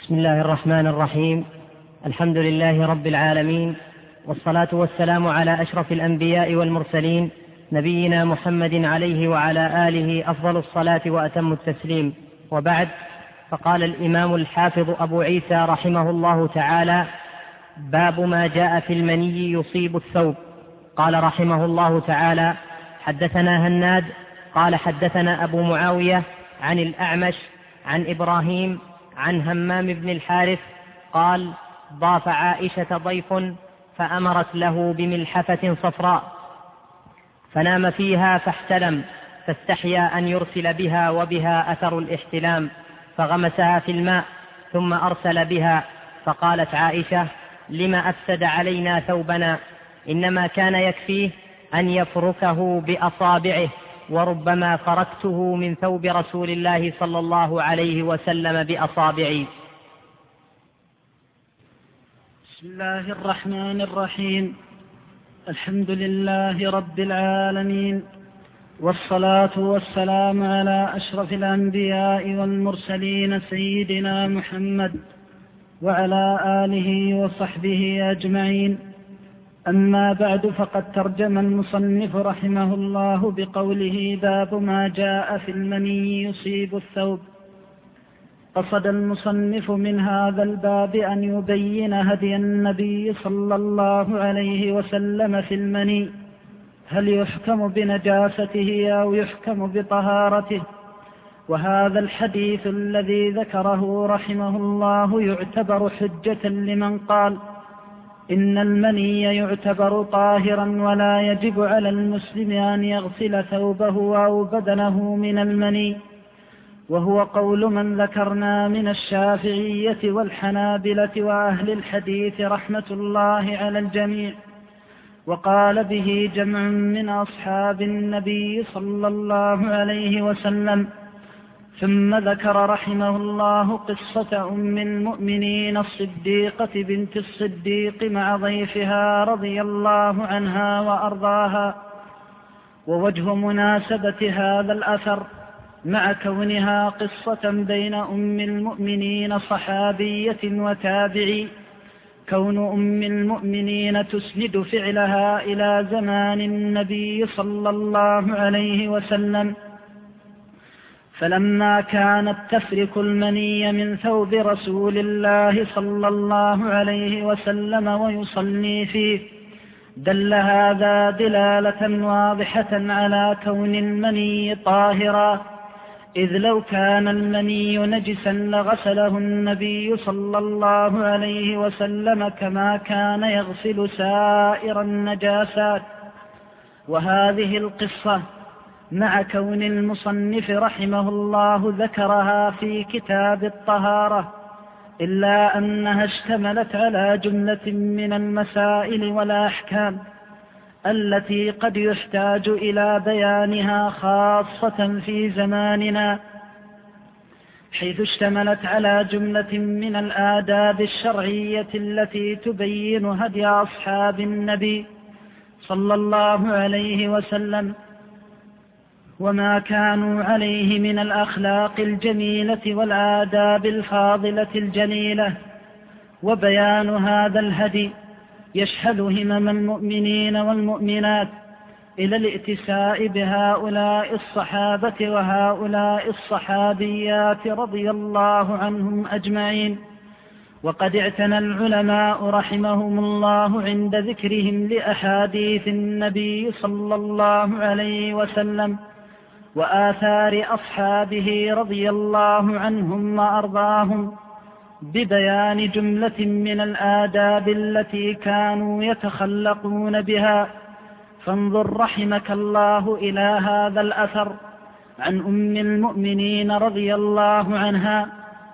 بسم الله الرحمن الرحيم. الحمد لله رب العالمين، والصلاة والسلام على أشرف الأنبياء والمرسلين، نبينا محمد عليه وعلى آله أفضل الصلاة وأتم التسليم، وبعد. فقال الإمام الحافظ أبو عيسى رحمه الله تعالى: باب ما جاء في المني يصيب الثوب. قال رحمه الله تعالى: حدثنا هناد قال حدثنا أبو معاوية عن الأعمش عن إبراهيم عن همام بن الحارث قال: ضاف عائشة ضيف فأمرت له بملحفة صفراء فنام فيها فاحتلم، فاستحيا أن يرسل بها وبها أثر الاحتلام، فغمسها في الماء ثم أرسل بها. فقالت عائشة: لم أفسد علينا ثوبنا؟ إنما كان يكفيه أن يفركه بأصابعه، وربما فركته من ثوب رسول الله صلى الله عليه وسلم بأصابعي. بسم الله الرحمن الرحيم. الحمد لله رب العالمين، والصلاة والسلام على أشرف الأنبياء والمرسلين سيدنا محمد وعلى آله وصحبه أجمعين. أما بعد، فقد ترجم المصنف رحمه الله بقوله: باب ما جاء في المني يصيب الثوب. قصد المصنف من هذا الباب أن يبين هدي النبي صلى الله عليه وسلم في المني، هل يحكم بنجاسته أو يحكم بطهارته؟ وهذا الحديث الذي ذكره رحمه الله يعتبر حجة لمن قال إن المني يعتبر طاهرا ولا يجب على المسلم أن يغسل ثوبه أو بدنه من المني، وهو قول من ذكرنا من الشافعية والحنابلة وأهل الحديث رحمة الله على الجميع. وقال به جمع من أصحاب النبي صلى الله عليه وسلم. ثم ذكر رحمه الله قصة أم المؤمنين الصديقة بنت الصديق مع ضيفها رضي الله عنها وأرضاها. ووجه مناسبة هذا الأثر مع كونها قصة بين أم المؤمنين صحابية وتابعي، كون أم المؤمنين تسند فعلها إلى زمان النبي صلى الله عليه وسلم، فلما كانت تفرك المني من ثوب رسول الله صلى الله عليه وسلم ويصلي فيه، دل هذا دلالة واضحة على كون المني طاهرا، إذ لو كان المني نجسا لغسله النبي صلى الله عليه وسلم كما كان يغسل سائر النجاسات. وهذه القصة مع كون المصنف رحمه الله ذكرها في كتاب الطهارة، إلا أنها اشتملت على جملة من المسائل والأحكام التي قد يحتاج إلى بيانها خاصة في زماننا، حيث اشتملت على جملة من الآداب الشرعية التي تبين هدي أصحاب النبي صلى الله عليه وسلم وما كانوا عليه من الأخلاق الجميلة والآداب الفاضلة الجليلة. وبيان هذا الهدي يشحذ همم المؤمنين والمؤمنات إلى الائتساء بهؤلاء الصحابة وهؤلاء الصحابيات رضي الله عنهم أجمعين. وقد اعتنى العلماء رحمهم الله عند ذكرهم لأحاديث النبي صلى الله عليه وسلم وآثار أصحابه رضي الله عنهم وأرضاهم ببيان جملة من الآداب التي كانوا يتخلقون بها. فانظر رحمك الله إلى هذا الأثر عن أم المؤمنين رضي الله عنها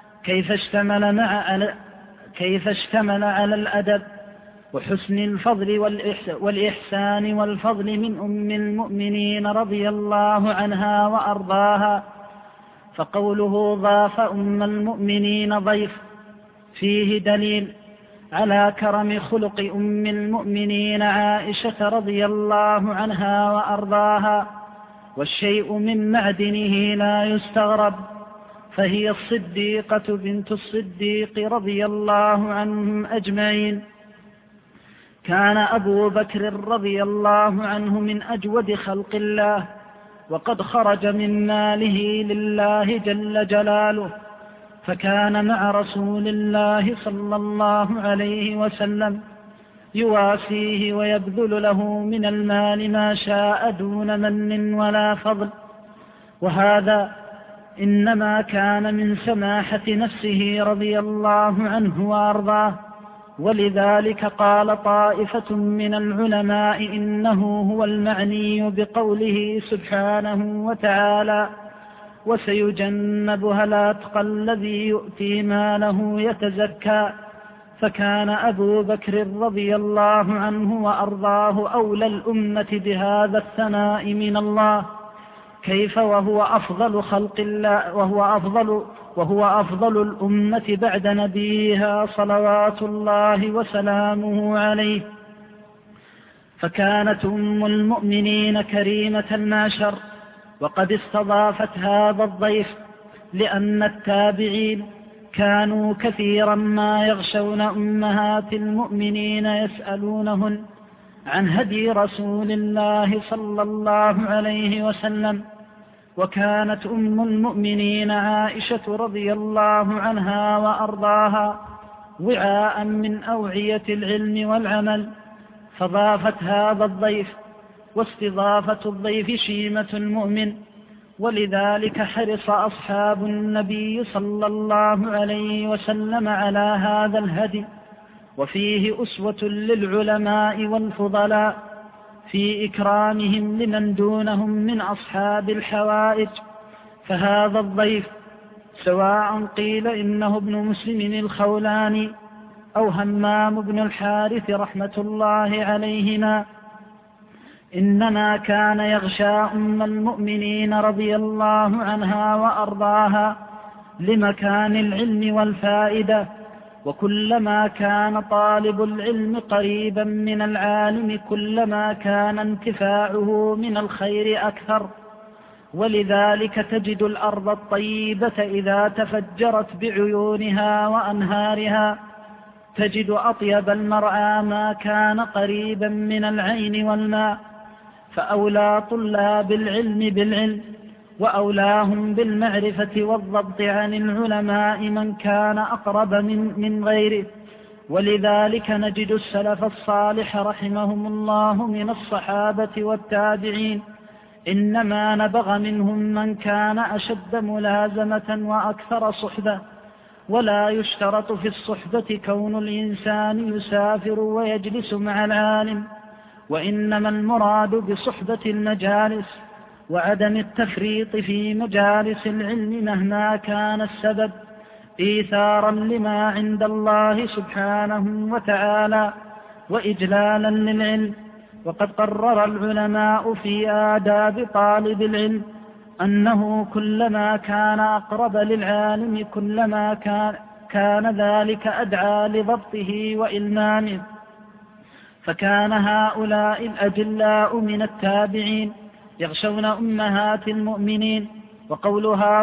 كيف اشتمل على الأدب وحسن الفضل والإحسان والفضل من أم المؤمنين رضي الله عنها وأرضاها. فقوله ضاف أم المؤمنين ضيف فيه دليل على كرم خلق أم المؤمنين عائشة رضي الله عنها وأرضاها، والشيء من معدنه لا يستغرب، فهي الصديقة بنت الصديق رضي الله عنهم أجمعين. كان أبو بكر رضي الله عنه من أجود خلق الله، وقد خرج من ماله لله جل جلاله، فكان مع رسول الله صلى الله عليه وسلم يواسيه ويبذل له من المال ما شاء دون من ولا فضل، وهذا إنما كان من سماحة نفسه رضي الله عنه وأرضاه. ولذلك قال طائفة من العلماء إنه هو المعني بقوله سبحانه وتعالى: وسيجنبها الأتقى الذي يؤتي ماله يتزكى. فكان أبو بكر رضي الله عنه وأرضاه أولى الأمة بهذا الثناء من الله، كيف وهو أفضل خلق الله، وهو أفضل الأمة بعد نبيها صلوات الله وسلامه عليه. فكانت أم المؤمنين كريمة المعشر، وقد استضافت هذا الضيف، لأن التابعين كانوا كثيرا ما يغشون أمهات المؤمنين يسألونهن عن هدي رسول الله صلى الله عليه وسلم. وكانت أم المؤمنين عائشة رضي الله عنها وأرضاها وعاء من أوعية العلم والعمل، فضافت هذا الضيف، واستضافة الضيف شيمة المؤمن. ولذلك حرص أصحاب النبي صلى الله عليه وسلم على هذا الهدي، وفيه أسوة للعلماء والفضلاء في إكرامهم لمن دونهم من أصحاب الحوائج. فهذا الضيف سواء قيل إنه ابن مسلم الخولاني أو همام بن الحارث رحمة الله عليهما، إنما كان يغشى أم المؤمنين رضي الله عنها وأرضاها لمكان العلم والفائدة، وكلما كان طالب العلم قريبا من العالم كلما كان انتفاعه من الخير أكثر. ولذلك تجد الأرض الطيبة إذا تفجرت بعيونها وأنهارها تجد أطيب المرعى ما كان قريبا من العين والماء. فأولى طلاب العلم بالعلم وأولاهم بالمعرفة والضبط عن العلماء من كان أقرب من غيره. ولذلك نجد السلف الصالح رحمهم الله من الصحابة والتابعين إنما نبغ منهم من كان أشد ملازمة وأكثر صحبة. ولا يشترط في الصحبة كون الإنسان يسافر ويجلس مع العالم، وإنما المراد بصحبة المجالس وعدم التفريط في مجالس العلم مهما كان السبب، إيثارا لما عند الله سبحانه وتعالى وإجلالا للعلم. وقد قرر العلماء في آداب طالب العلم أنه كلما كان أقرب للعالم كلما كان ذلك أدعى لضبطه وإلمامه. فكان هؤلاء الأجلاء من التابعين يغشون أمهات المؤمنين. وقولها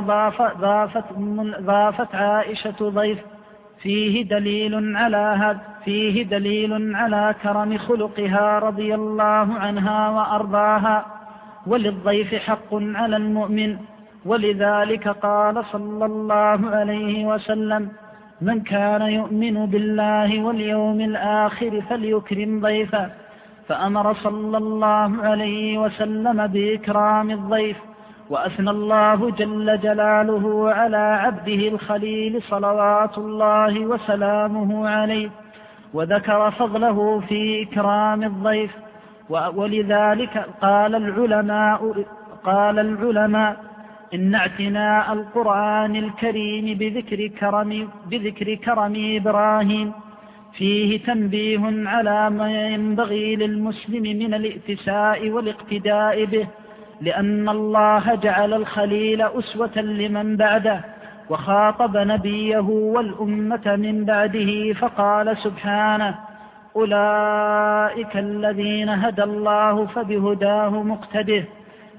ضافت عائشة ضيف فيه دليل على كرم خلقها رضي الله عنها وأرضاها. وللضيف حق على المؤمن، ولذلك قال صلى الله عليه وسلم: من كان يؤمن بالله واليوم الآخر فليكرم ضيفه. فأمر صلى الله عليه وسلم بإكرام الضيف، وأثنى الله جل جلاله على عبده الخليل صلوات الله وسلامه عليه، وذكر فضله في إكرام الضيف. ولذلك قال العلماء إن اعتناء القرآن الكريم بذكر كرم إبراهيم فيه تنبيه على ما ينبغي للمسلم من الائتساء والاقتداء به، لأن الله جعل الخليل أسوة لمن بعده، وخاطب نبيه والأمة من بعده فقال سبحانه: أولئك الذين هدى الله فبهداه مقتده.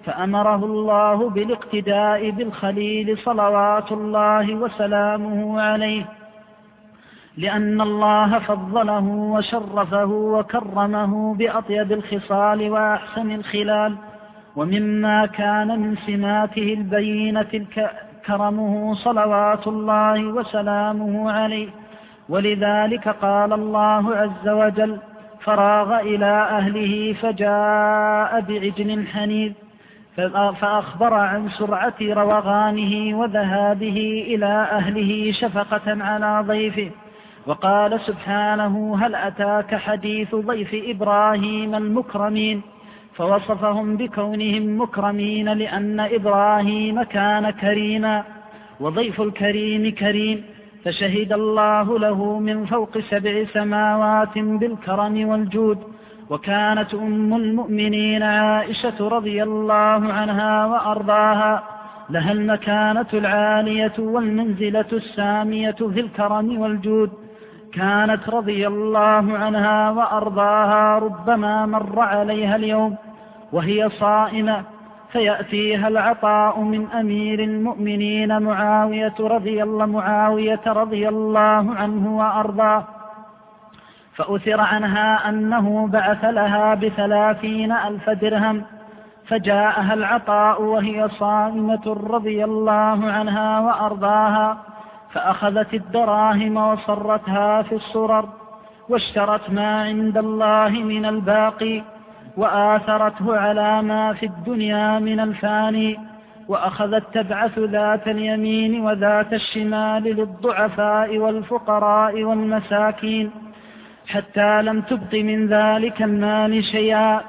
فأمره الله بالاقتداء بالخليل صلوات الله وسلامه عليه، لأن الله فضله وشرفه وكرمه بأطيب الخصال وأحسن الخلال. ومما كان من سماته البينة كرمه صلوات الله وسلامه عليه، ولذلك قال الله عز وجل: فراغ إلى أهله فجاء بعجل حنيذ، فأخبر عن سرعة روغانه وذهابه إلى أهله شفقة على ضيفه. وقال سبحانه: هل أتاك حديث ضيف إبراهيم المكرمين؟ فوصفهم بكونهم مكرمين لأن إبراهيم كان كريما، وضيف الكريم كريم، فشهد الله له من فوق 7 سماوات بالكرم والجود. وكانت أم المؤمنين عائشة رضي الله عنها وأرضاها لها المكانة العالية والمنزلة السامية في الكرم والجود. كانت رضي الله عنها وأرضاها ربما مر عليها اليوم وهي صائمة فيأتيها العطاء من أمير المؤمنين معاوية رضي الله عنه وأرضاه، فأثر عنها أنه بعث لها ب30,000 درهم، فجاءها العطاء وهي صائمة رضي الله عنها وأرضاها، فأخذت الدراهم وصرتها في الصرر، واشترت ما عند الله من الباقي، وآثرته على ما في الدنيا من الفاني، وأخذت تبعث ذات اليمين وذات الشمال للضعفاء والفقراء والمساكين، حتى لم تبق من ذلك المال شيئا.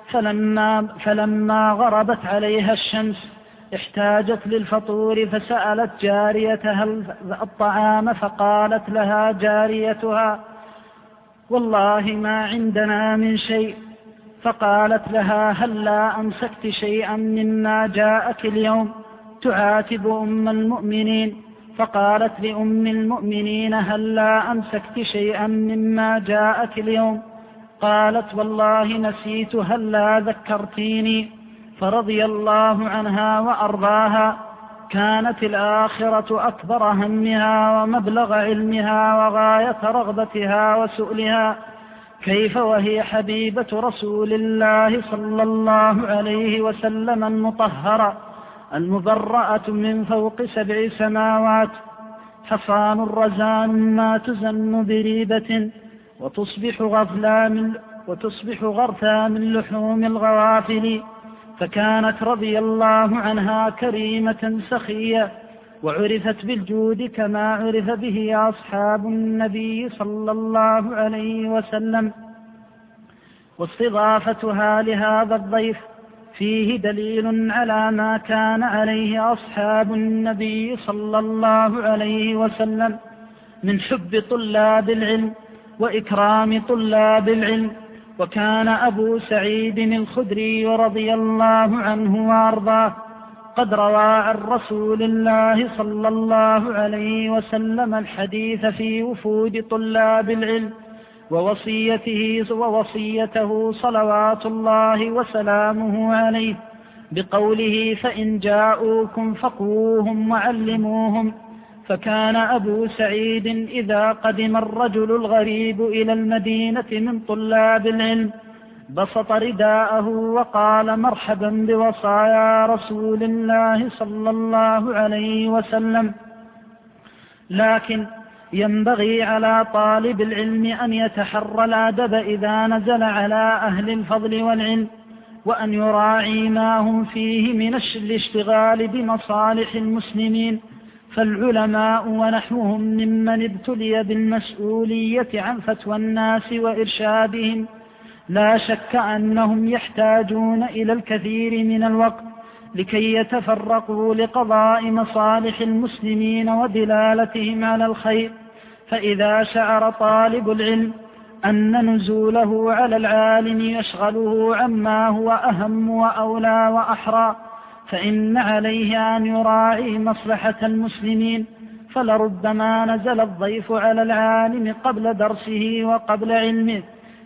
فلما غربت عليها الشمس احتاجت للفطور، فسألت جاريتها الطعام، فقالت لها جاريتها: والله ما عندنا من شيء. فقالت لها: هلا أمسكت شيئا مما جاءك اليوم؟ تعاتب أم المؤمنين. فقالت لأم المؤمنين: هلا أمسكت شيئا مما جاءك اليوم؟ قالت: والله نسيت، هلا ذكرتيني. فرضي الله عنها وأرضاها. كانت الآخرة أكبر همها ومبلغ علمها وغاية رغبتها وسؤلها، كيف وهي حبيبة رسول الله صلى الله عليه وسلم المطهرة المبرأة من فوق 7 سماوات، حصان رزان ما تزن بريبة، وتصبح غرثا من لحوم الغوافل. فكانت رضي الله عنها كريمة سخية، وعرفت بالجود كما عرف به أصحاب النبي صلى الله عليه وسلم. واستضافتها لهذا الضيف فيه دليل على ما كان عليه أصحاب النبي صلى الله عليه وسلم من حب طلاب العلم وإكرام طلاب العلم. وكان أبو سعيد الخدري رضي الله عنه وأرضاه قد روى عن رسول الله صلى الله عليه وسلم الحديث في وفود طلاب العلم ووصيته صلوات الله وسلامه عليه بقوله: فإن جاءوكم فقوهم وعلموهم. فكان أبو سعيد إذا قدم الرجل الغريب إلى المدينة من طلاب العلم بسط رداءه وقال: مرحبا بوصايا رسول الله صلى الله عليه وسلم. لكن ينبغي على طالب العلم أن يتحرى الأدب إذا نزل على أهل الفضل والعلم، وأن يراعي ما هم فيه من الاشتغال بمصالح المسلمين، فالعلماء ونحوهم ممن ابتلي بالمسؤولية عن فتوى الناس وإرشادهم، لا شك أنهم يحتاجون إلى الكثير من الوقت لكي يتفرقوا لقضاء مصالح المسلمين ودلالتهم على الخير. فإذا شعر طالب العلم أن نزوله على العالم يشغله عما هو أهم وأولى وأحرى، فإن عليه أن يراعي مصلحة المسلمين. فلربما نزل الضيف على العالم قبل درسه وقبل علمه،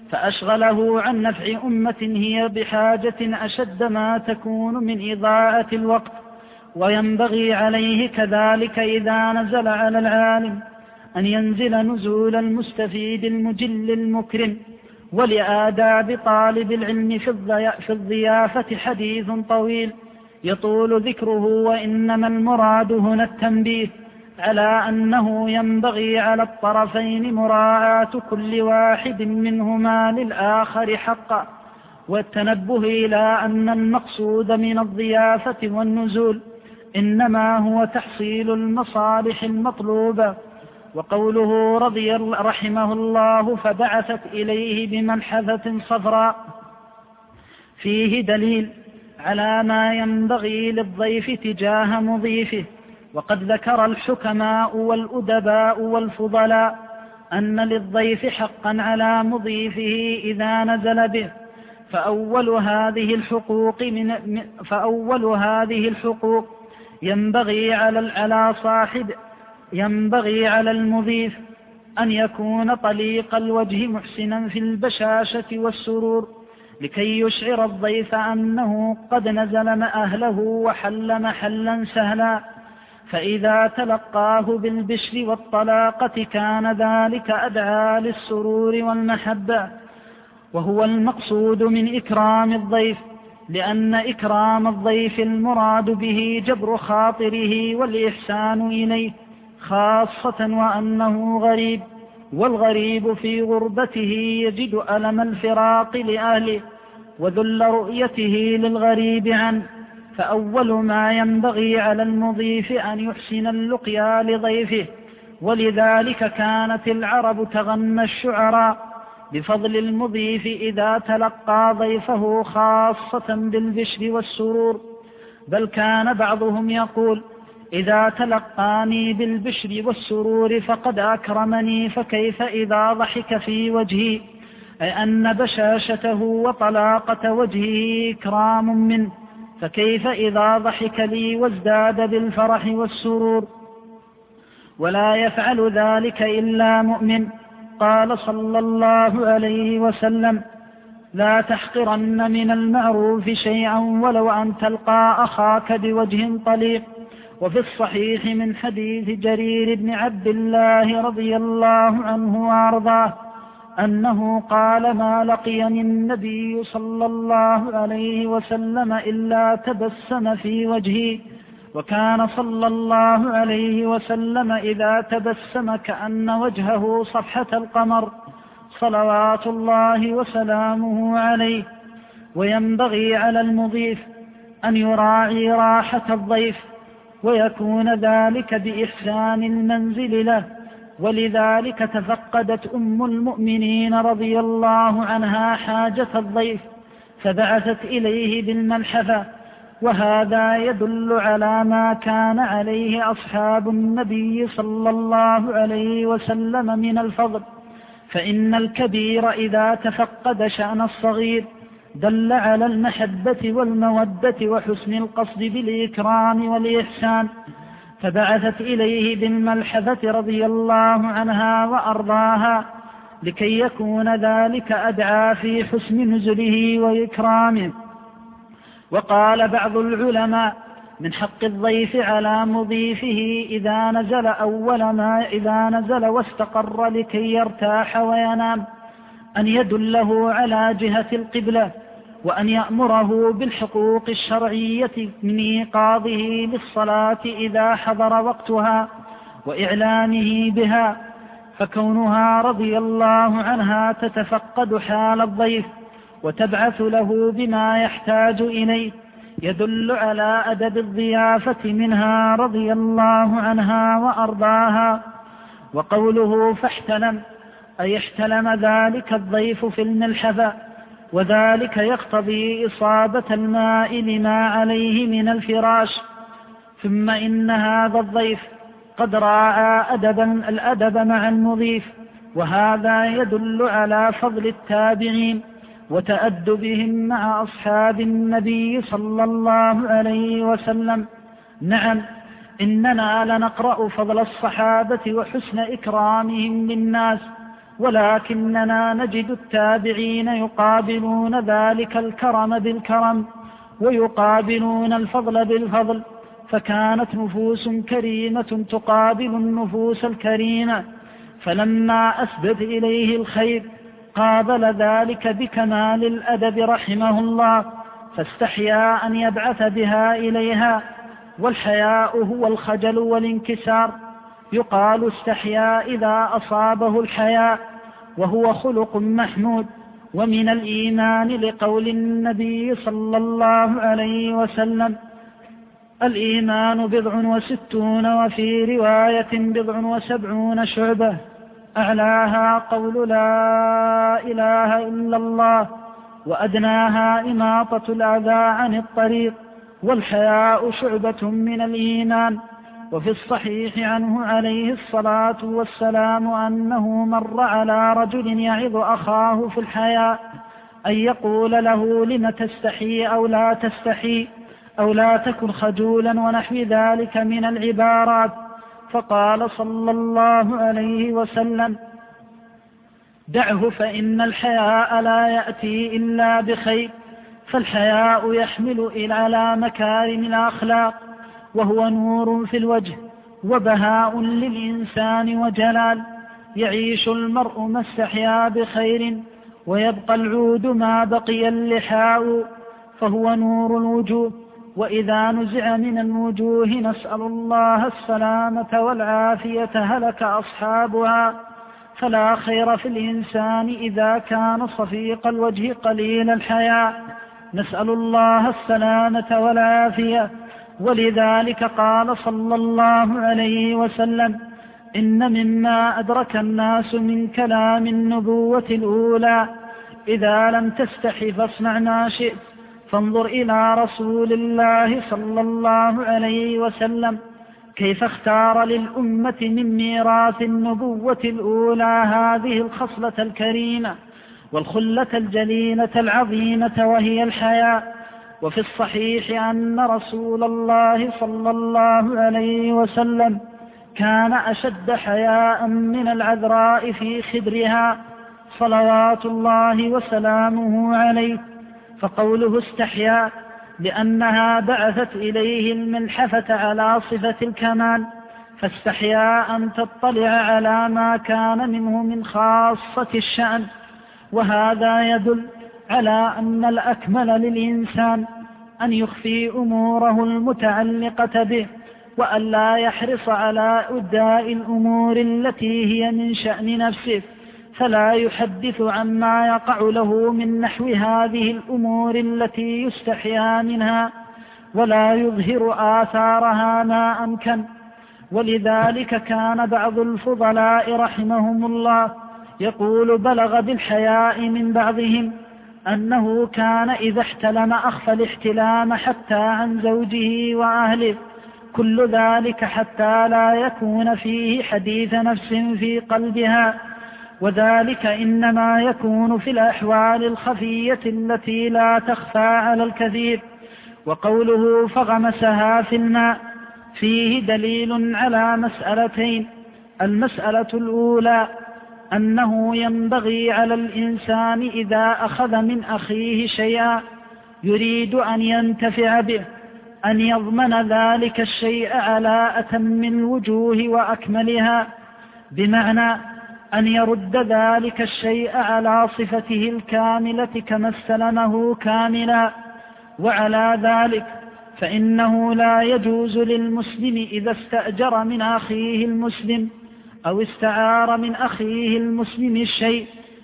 فأشغله عن نفع أمة هي بحاجة أشد ما تكون من إضاعة الوقت. وينبغي عليه كذلك إذا نزل على العالم أن ينزل نزول المستفيد المجل المكرم. ولآداب طالب العلم في الضيافة حديث طويل يطول ذكره، وإنما المراد هنا التنبيه على أنه ينبغي على الطرفين مراعاة كل واحد منهما للآخر حقا، والتنبه إلى أن المقصود من الضيافة والنزول إنما هو تحصيل المصالح المطلوبة. وقوله رحمه الله فبعثت إليه بملحفة صفراء فيه دليل على ما ينبغي للضيف تجاه مضيفه. وقد ذكر الحكماء والأدباء والفضلاء أن للضيف حقا على مضيفه إذا نزل به. فأول هذه الحقوق ينبغي على المضيف أن يكون طليق الوجه محسنا في البشاشة والسرور، لكي يشعر الضيف أنه قد نزل مع أهله وحل محلا سهلا. فإذا تلقاه بالبشر والطلاقة كان ذلك أدعى للسرور والمحبة، وهو المقصود من إكرام الضيف، لأن إكرام الضيف المراد به جبر خاطره والإحسان إليه، خاصة وأنه غريب، والغريب في غربته يجد ألم الفراق لأهله وذل رؤيته للغريب عنه. فأول ما ينبغي على المضيف أن يحسن اللقيا لضيفه، ولذلك كانت العرب تغنى الشعراء بفضل المضيف إذا تلقى ضيفه خاصة بالبشر والسرور. بل كان بعضهم يقول إذا تلقاني بالبشر والسرور فقد أكرمني، فكيف إذا ضحك في وجهي، أي أن بشاشته وطلاقة وجهه إكرام منه، فكيف إذا ضحك لي وازداد بالفرح والسرور. ولا يفعل ذلك إلا مؤمن. قال صلى الله عليه وسلم لا تحقرن من المعروف شيئا ولو أن تلقى أخاك بوجه طليق. وفي الصحيح من حديث جرير بن عبد الله رضي الله عنه وأرضاه أنه قال ما لقيني النبي صلى الله عليه وسلم إلا تبسم في وجهي، وكان صلى الله عليه وسلم إذا تبسم كأن وجهه صفحة القمر صلوات الله وسلامه عليه. وينبغي على المضيف أن يراعي راحة الضيف، ويكون ذلك بإحسان المنزل له. ولذلك تفقدت أم المؤمنين رضي الله عنها حاجة الضيف فبعثت إليه بالملحفة، وهذا يدل على ما كان عليه أصحاب النبي صلى الله عليه وسلم من الفضل. فإن الكبير إذا تفقد شأن الصغير دل على المحبة والمودة وحسن القصد بالإكرام والإحسان. فبعثت إليه بالملحفة رضي الله عنها وأرضاها لكي يكون ذلك أدعى في حسن نزله وإكرامه. وقال بعض العلماء من حق الضيف على مضيفه إذا نزل واستقر لكي يرتاح وينام أن يدله على جهة القبلة، وأن يأمره بالحقوق الشرعية من إيقاظه للصلاة إذا حضر وقتها وإعلانه بها. فكونها رضي الله عنها تتفقد حال الضيف وتبعث له بما يحتاج إليه يدل على أدب الضيافة منها رضي الله عنها وأرضاها. وقوله فاحتلم أي احتلم ذلك الضيف في الملحفة، وذلك يقتضي إصابة الماء لما عليه من الفراش. ثم إن هذا الضيف قد راعى الأدب مع المضيف، وهذا يدل على فضل التابعين وتأدبهم مع أصحاب النبي صلى الله عليه وسلم. نعم، إننا لنقرأ فضل الصحابة وحسن إكرامهم للناس ولكننا نجد التابعين يقابلون ذلك الكرم بالكرم ويقابلون الفضل بالفضل، فكانت نفوس كريمة تقابل النفوس الكريمة، فلما أسدت إليه الخير قابل ذلك بكمال الأدب رحمه الله، فاستحيا أن يبعث بها إليها. والحياء هو الخجل والانكسار، يقال استحيا إذا أصابه الحياء، وهو خلق محمود. ومن الإيمان لقول النبي صلى الله عليه وسلم: الإيمان 69 وفي رواية 79 شعبة، أعلاها قول لا إله إلا الله، وأدناها إماطة الأذى عن الطريق، والحياء شعبة من الإيمان. وفي الصحيح عنه عليه الصلاة والسلام أنه مر على رجل يعظ أخاه في الحياء، أن يقول له: لم تستحي أو لا تستحي أو لا تكن خجولا ونحو ذلك من العبارات، فقال صلى الله عليه وسلم: دعه فإن الحياء لا يأتي إلا بخير. فالحياء يحمل على مكارم الأخلاق، وهو نور في الوجه وبهاء للإنسان وجلال. يعيش المرء ما استحيا بخير، ويبقى العود ما بقي اللحاء، فهو نور الوجوه. وإذا نزع من الوجوه نسأل الله السلامة والعافية هلك أصحابها. فلا خير في الإنسان إذا كان صفيق الوجه قليل الحياء، نسأل الله السلامة والعافية. ولذلك قال صلى الله عليه وسلم: إن مما أدرك الناس من كلام النبوة الأولى: إذا لم تستحي فاصنع ما شئت. فانظر إلى رسول الله صلى الله عليه وسلم كيف اختار للأمة من ميراث النبوة الأولى هذه الخصلة الكريمة والخلة الجليلة العظيمة، وهي الحياء. وفي الصحيح أن رسول الله صلى الله عليه وسلم كان أشد حياء من العذراء في خدرها صلوات الله وسلامه عليه. فقوله استحيا لأنها بعثت إليه الملحفة على صفة الكمال، فاستحيا أن تطلع على ما كان منه من خاصة الشأن. وهذا يدل على أن الأكمل للإنسان أن يخفي أموره المتعلقة به، وأن لا يحرص على أداء الأمور التي هي من شأن نفسه، فلا يحدث عما يقع له من نحو هذه الأمور التي يستحيا منها، ولا يظهر آثارها ما أمكن. ولذلك كان بعض الفضلاء رحمهم الله يقول: بلغ بالحياء من بعضهم أنه كان إذا احتلم أخفى الاحتلام حتى عن زوجه وأهله، كل ذلك حتى لا يكون فيه حديث نفس في قلبها، وذلك إنما يكون في الأحوال الخفية التي لا تخفى على الكثير. وقوله فغمسها في الماء فيه دليل على مسألتين: المسألة الأولى أنه ينبغي على الإنسان إذا أخذ من أخيه شيئا يريد أن ينتفع به أن يضمن ذلك الشيء على أتم الوجوه وأكملها، بمعنى أن يرد ذلك الشيء على صفته الكاملة كما استلمه كاملا. وعلى ذلك فإنه لا يجوز للمسلم إذا استأجر من أخيه المسلم أو استعار من أخيه المسلم الشيء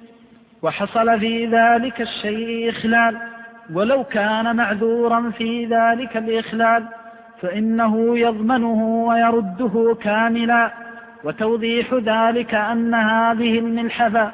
وحصل في ذلك الشيء إخلال، ولو كان معذورا في ذلك الإخلال، فإنه يضمنه ويرده كاملا. وتوضيح ذلك أن هذه الملحفة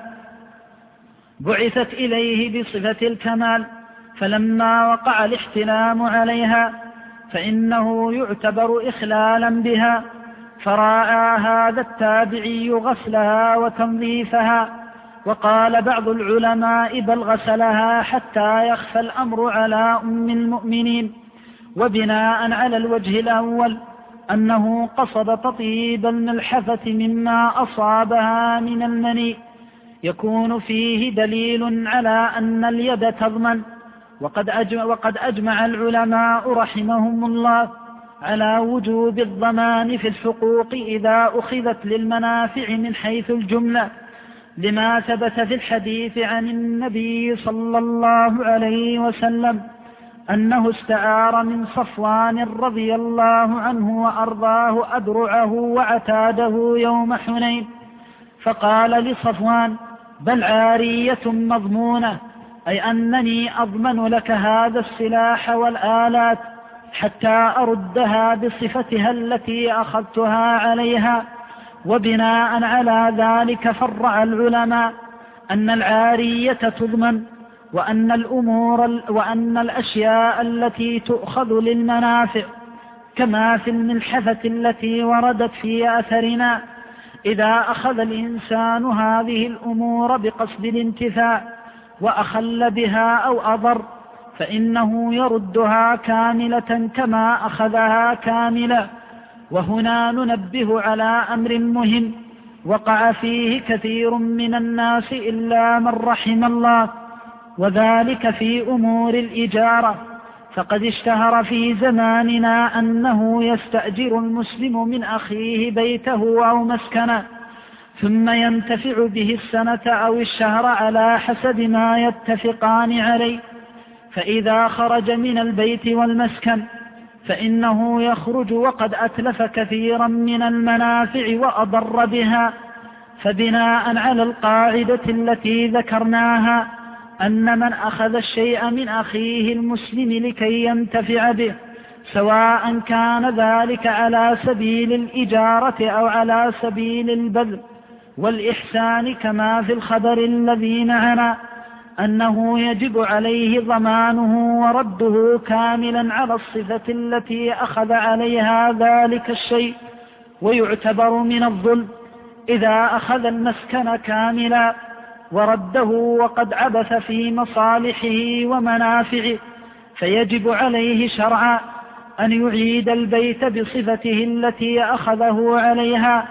بعثت إليه بصفة الكمال، فلما وقع الاحتلام عليها فإنه يعتبر إخلالا بها، فراعى هذا التابعي غسلها وتنظيفها. وقال بعض العلماء: بل غسلها حتى يخفى الأمر على أم المؤمنين. وبناء على الوجه الأول أنه قصد تطيب الملحفة مما أصابها من المني، يكون فيه دليل على أن اليد تضمن. وقد أجمع العلماء رحمهم الله على وجوب الضمان في الحقوق إذا أخذت للمنافع من حيث الجملة، لما ثبت في الحديث عن النبي صلى الله عليه وسلم أنه استعار من صفوان رضي الله عنه وأرضاه أدرعه وعتاده يوم حنين، فقال لصفوان: بل عارية مضمونة، أي أنني أضمن لك هذا السلاح والآلات حتى أردها بصفتها التي أخذتها عليها. وبناء على ذلك فرع العلماء أن العارية تضمن، وأن الأشياء التي تؤخذ للمنافع كما في الملحفة التي وردت في أثرنا، إذا أخذ الإنسان هذه الأمور بقصد الانتفاع وأخل بها أو أضر فإنه يردها كاملة كما أخذها كاملة. وهنا ننبه على أمر مهم وقع فيه كثير من الناس إلا من رحم الله، وذلك في أمور الإجارة. فقد اشتهر في زماننا أنه يستأجر المسلم من أخيه بيته أو مسكنه، ثم ينتفع به السنة أو الشهر على حسب ما يتفقان عليه، فإذا خرج من البيت والمسكن فإنه يخرج وقد أتلف كثيرا من المنافع وأضر بها. فبناء على القاعدة التي ذكرناها أن من أخذ الشيء من أخيه المسلم لكي ينتفع به، سواء كان ذلك على سبيل الإجارة أو على سبيل البذل والإحسان كما في الخبر الذي معنا، أنه يجب عليه ضمانه ورده كاملا على الصفة التي أخذ عليها ذلك الشيء. ويعتبر من الظلم إذا أخذ المسكن كاملا ورده وقد عبث في مصالحه ومنافعه، فيجب عليه شرعا أن يعيد البيت بصفته التي أخذه عليها.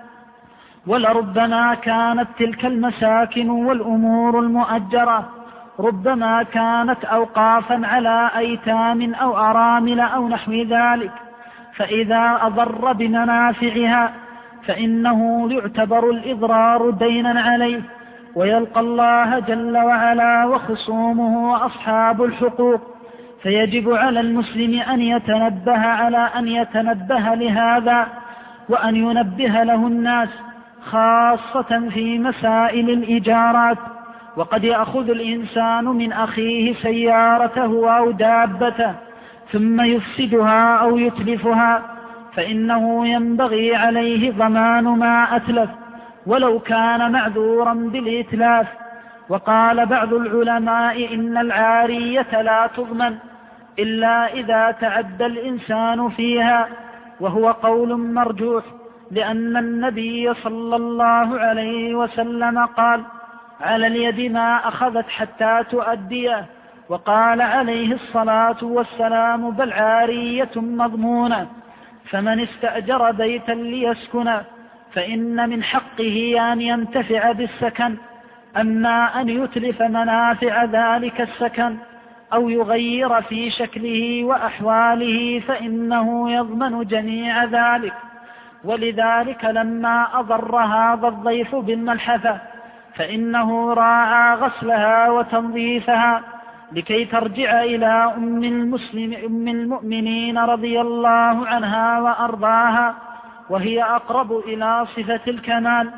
ولربما كانت تلك المساكن والأمور المؤجرة ربما كانت أوقافا على أيتام أو أرامل أو نحو ذلك، فإذا أضر بمنافعها فإنه يعتبر الإضرار دينا عليه، ويلقى الله جل وعلا وخصومه وأصحاب الحقوق. فيجب على المسلم أن يتنبه لهذا، وأن ينبه له الناس خاصة في مسائل الإيجارات. وقد يأخذ الإنسان من أخيه سيارته أو دابته ثم يفسدها أو يتلفها، فإنه ينبغي عليه ضمان ما أتلف ولو كان معذورا بالإتلاف. وقال بعض العلماء إن العارية لا تضمن إلا إذا تعدى الإنسان فيها، وهو قول مرجوح، لأن النبي صلى الله عليه وسلم قال: على اليد ما أخذت حتى تؤديه. وقال عليه الصلاة والسلام: بل عارية مضمونة. فمن استأجر بيتا ليسكن فإن من حقه أن ينتفع بالسكن، أما أن يتلف منافع ذلك السكن أو يغير في شكله وأحواله فإنه يضمن جميع ذلك. ولذلك لما أضر هذا الضيف بالملحفة فإنه راعى غسلها وتنظيفها لكي ترجع إلى أم المؤمنين رضي الله عنها وأرضاها، وهي أقرب إلى صفة الكمال.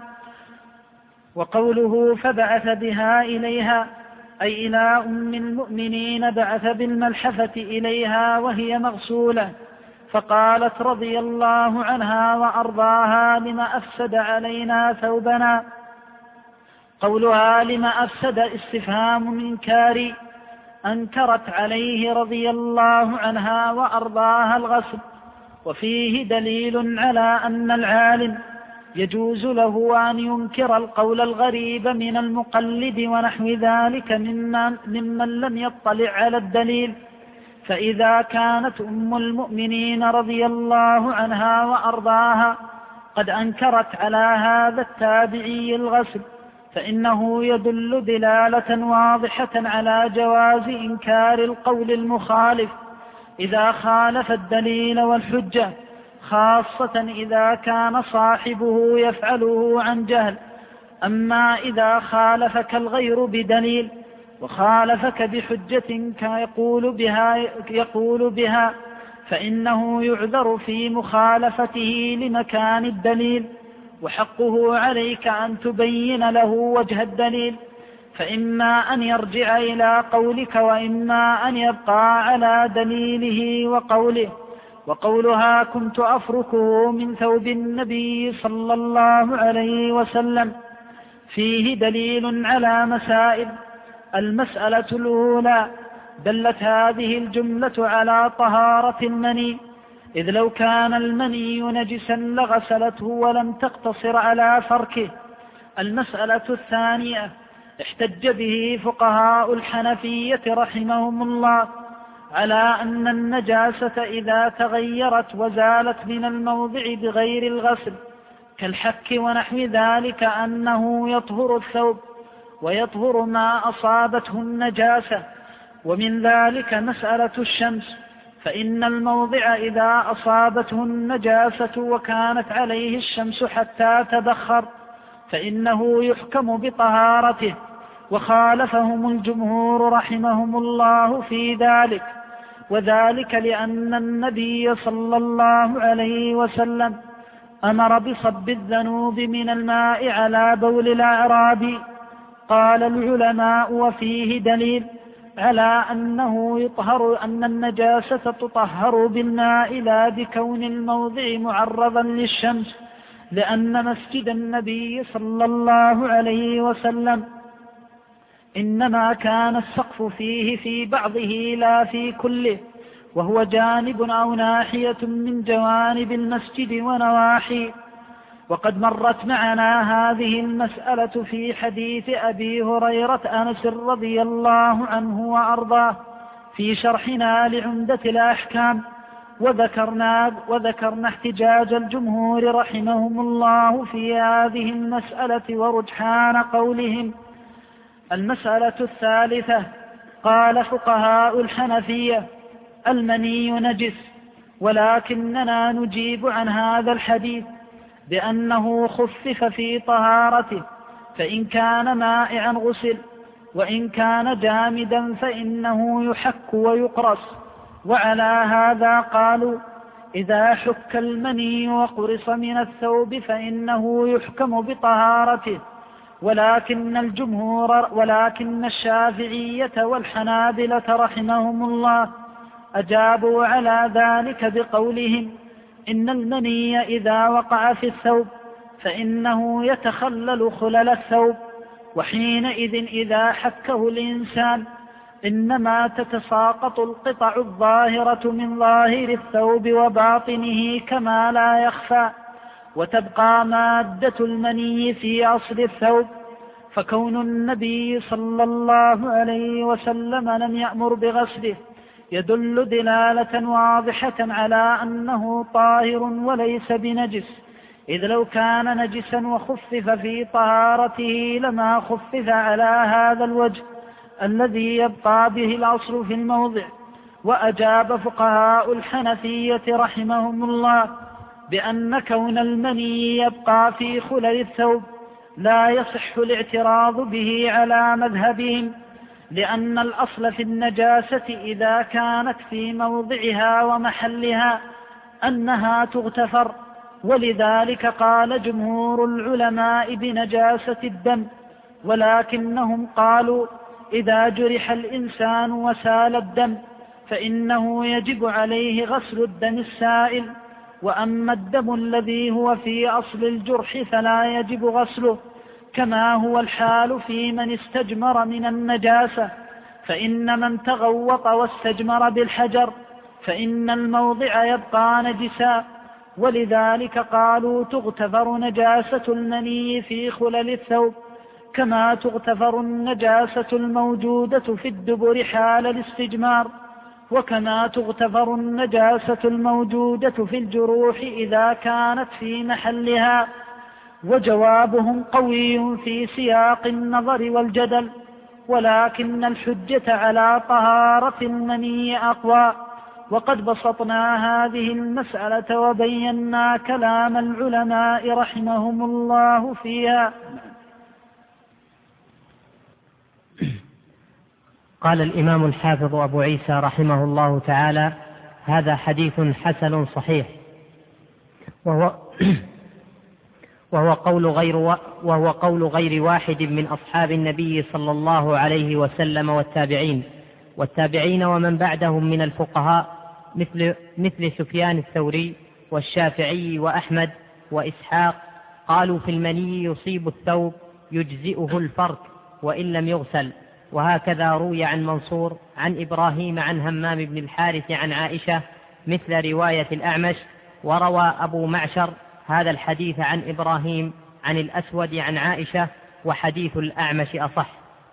وقوله فبعث بها إليها أي إلى أم المؤمنين، بعث بالملحفة إليها وهي مغسولة، فقالت رضي الله عنها وأرضاها: لما أفسد علينا ثوبنا. قولها لما أفسد استفهام إنكاري، أنكرت عليه رضي الله عنها وأرضاها الغسل. وفيه دليل على أن العالم يجوز له أن ينكر القول الغريب من المقلد ونحو ذلك ممن لم يطلع على الدليل. فإذا كانت أم المؤمنين رضي الله عنها وأرضاها قد أنكرت على هذا التابعي الغسل، فإنه يدل دلالة واضحة على جواز إنكار القول المخالف إذا خالف الدليل والحجة، خاصة إذا كان صاحبه يفعله عن جهل. أما إذا خالفك الغير بدليل وخالفك بحجة يقول بها فإنه يعذر في مخالفته لمكان الدليل، وحقه عليك أن تبين له وجه الدليل، فإما أن يرجع إلى قولك وإما أن يبقى على دليله وقولها كنت أفركه من ثوب النبي صلى الله عليه وسلم فيه دليل على مسائل. المسألة الأولى: دلت هذه الجملة على طهارة المني، إذ لو كان المني نجسا لغسلته ولم تقتصر على فركه. المسألة الثانية: احتج به فقهاء الحنفية رحمهم الله على أن النجاسة إذا تغيرت وزالت من الموضع بغير الغسل كالحك ونحو ذلك أنه يطهر الثوب ويطهر ما أصابته النجاسة. ومن ذلك مسألة الشمس، فإن الموضع إذا أصابته النجاسة وكانت عليه الشمس حتى تبخر فإنه يحكم بطهارته، وخالفهم الجمهور رحمهم الله في ذلك، وذلك لأن النبي صلى الله عليه وسلم أمر بصب الذنوب من الماء على بول الأعرابي. قال العلماء: وفيه دليل على أن النجاسة تطهر بالماء لا بكون الموضع معرضا للشمس، لأن مسجد النبي صلى الله عليه وسلم إنما كان السقف فيه في بعضه لا في كله، وهو جانب أو ناحية من جوانب المسجد ونواحي. وقد مرت معنا هذه المسألة في حديث أبي هريرة أنس رضي الله عنه وأرضاه في شرحنا لعمدة الأحكام، وذكرنا احتجاج الجمهور رحمهم الله في هذه المسألة ورجحان قولهم. المسألة الثالثة: قال فقهاء الحنفية: المني نجس، ولكننا نجيب عن هذا الحديث بأنه خفف في طهارته، فإن كان مائعا غسل، وإن كان جامدا فإنه يحك ويقرص. وعلى هذا قالوا: إذا حك المني وقرص من الثوب فإنه يحكم بطهارته. ولكن الشافعية والحنابلة رحمهم الله أجابوا على ذلك بقولهم: إن المني إذا وقع في الثوب فإنه يتخلل خلل الثوب، وحينئذ إذا حكه الإنسان إنما تتساقط القطع الظاهرة من ظاهر الثوب وباطنه كما لا يخفى، وتبقى مادة المني في أصل الثوب. فكون النبي صلى الله عليه وسلم لم يأمر بغسله يدل دلالة واضحة على أنه طاهر وليس بنجس، إذ لو كان نجسا وخفف في طهارته لما خفف على هذا الوجه الذي يبقى به الأصل في الموضع. وأجاب فقهاء الحنفية رحمهم الله بأن كون المني يبقى في خلل الثوب لا يصح الاعتراض به على مذهبهم، لأن الأصل في النجاسة إذا كانت في موضعها ومحلها أنها تغتفر، ولذلك قال جمهور العلماء بنجاسة الدم. ولكنهم قالوا: إذا جرح الإنسان وسال الدم فإنه يجب عليه غسل الدم السائل، وأما الدم الذي هو في أصل الجرح فلا يجب غسله، كما هو الحال في من استجمر من النجاسة. فإن من تغوط واستجمر بالحجر فإن الموضع يبقى نجسا، ولذلك قالوا: تغتفر نجاسة المني في خلل الثوب كما تغتفر النجاسة الموجودة في الدبر حال الاستجمار، وكما تغتفر النجاسة الموجودة في الجروح إذا كانت في محلها. وجوابهم قوي في سياق النظر والجدل، ولكن الحجة على طهارة المني أقوى. وقد بسطنا هذه المسألة وبينا كلام العلماء رحمهم الله فيها. قال الإمام الحافظ أبو عيسى رحمه الله تعالى: هذا حديث حسن صحيح، وهو قول غير واحد من أصحاب النبي صلى الله عليه وسلم والتابعين ومن بعدهم من الفقهاء مثل سفيان الثوري والشافعي وأحمد وإسحاق، قالوا في المني يصيب الثوب يجزئه الفرك وإن لم يغسل. وهكذا روي عن منصور عن إبراهيم عن همام بن الحارث عن عائشة مثل رواية الأعمش. وروى أبو معشر هذا الحديث عن إبراهيم عن الأسود عن عائشة، وحديث الأعمش أصح.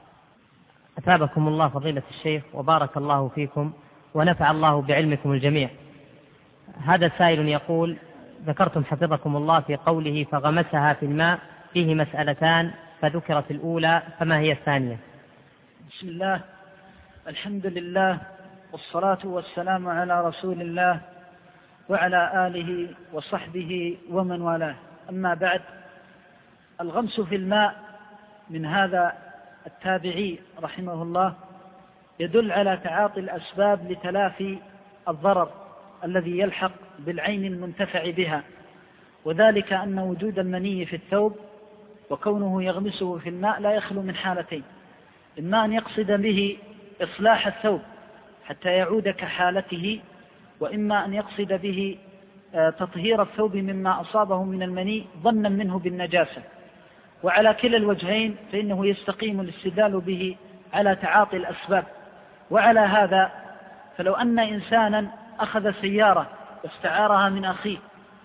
أثابكم الله فضيلة الشيخ وبارك الله فيكم ونفع الله بعلمكم الجميع. هذا سائل يقول: ذكرتم حفظكم الله في قوله فغمسها في الماء فيه مسألتان، فذكرت الأولى، فما هي الثانية؟ بسم الله، الحمد لله، والصلاة والسلام على رسول الله وعلى آله وصحبه ومن والاه. أما بعد، الغمس في الماء من هذا التابعي رحمه الله يدل على تعاطي الأسباب لتلافي الضرر الذي يلحق بالعين المنتفع بها، وذلك أن وجود المني في الثوب وكونه يغمسه في الماء لا يخلو من حالتين: إما أن يقصد به إصلاح الثوب حتى يعود كحالته، وإما أن يقصد به تطهير الثوب مما أصابه من المني ظنا منه بالنجاسة. وعلى كلا الوجهين فإنه يستقيم الاستدلال به على تعاطي الأسباب. وعلى هذا فلو أن إنسانا أخذ سيارة واستعارها من أخيه،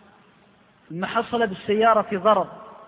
ثم حصل بالسيارة ضرر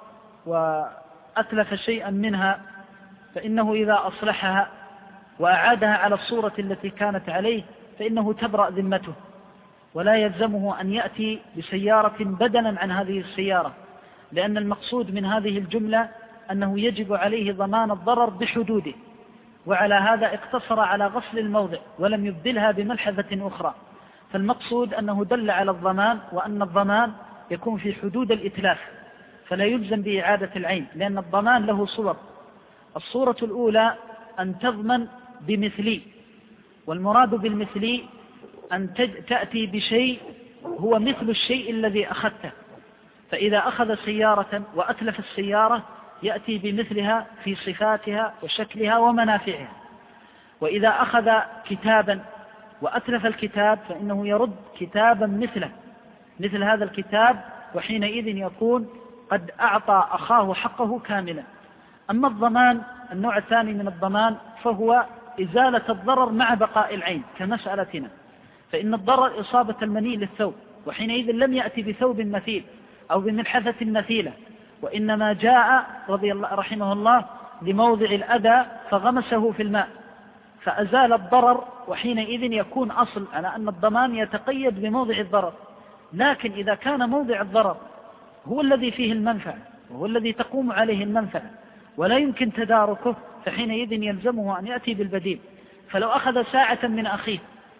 وأتلف شيئا منها، فإنه إذا أصلحها وأعادها على الصورة التي كانت عليه فإنه تبرأ ذمته، ولا يلزمه أن يأتي بسيارة بدلا عن هذه السيارة، لأن المقصود من هذه الجملة أنه يجب عليه ضمان الضرر بحدوده. وعلى هذا اقتصر على غسل الموضع ولم يبدلها بملحظة أخرى، فالمقصود أنه دل على الضمان، وأن الضمان يكون في حدود الإتلاف، فلا يلزم بإعادة العين، لأن الضمان له صور. الصورة الأولى أن تضمن بمثلي، والمراد بالمثلي أن تأتي بشيء هو مثل الشيء الذي أخذته، فإذا أخذ سيارة وأتلف السيارة يأتي بمثلها في صفاتها وشكلها ومنافعها. وإذا أخذ كتابا وأتلف الكتاب فإنه يرد كتابا مثله، مثل هذا الكتاب، وحينئذ يكون قد أعطى أخاه حقه كاملا. أما الضمان النوع الثاني من الضمان فهو إزالة الضرر مع بقاء العين كمسألتنا، فإن الضرر إصابة المني للثوب، وحينئذ لم يأتي بثوب مثيل أو بملحفة مثيلة، وإنما جاء رحمه الله لموضع الأذى فغمسه في الماء فأزال الضرر، وحينئذ يكون أصل على أن الضمان يتقيد بموضع الضرر. لكن إذا كان موضع الضرر هو الذي فيه المنفعة وهو الذي تقوم عليه المنفعة ولا يمكن تداركه، فحينئذ يلزمه أن يأتي بالبديل. فلو أخذ ساعة من أخيه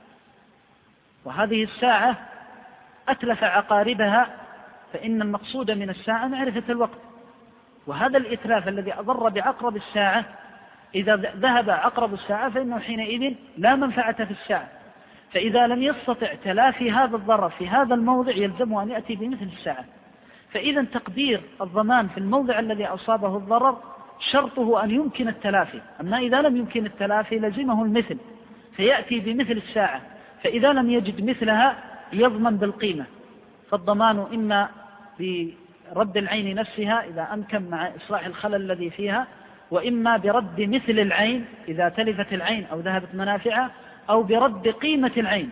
وهذه الساعة أتلف عقاربها، فإن المقصود من الساعة معرفة الوقت، وهذا الإتلاف الذي أضر بعقرب الساعة إذا ذهب عقرب الساعة فإنه حينئذ لا منفعة في الساعة. فإذا لم يستطع تلافي هذا الضرر في هذا الموضع يلزمه أن يأتي بمثل الساعة. فإذا تقدير الضمان في الموضع الذي أصابه الضرر شرطه أن يمكن التلافي، أما إذا لم يمكن التلافي لزمه المثل فيأتي بمثل الساعة، فإذا لم يجد مثلها يضمن بالقيمة. فالضمان إما برد العين نفسها إذا أمكن مع إصلاح الخلل الذي فيها، وإما برد مثل العين إذا تلفت العين أو ذهبت منافعها، أو برد قيمة العين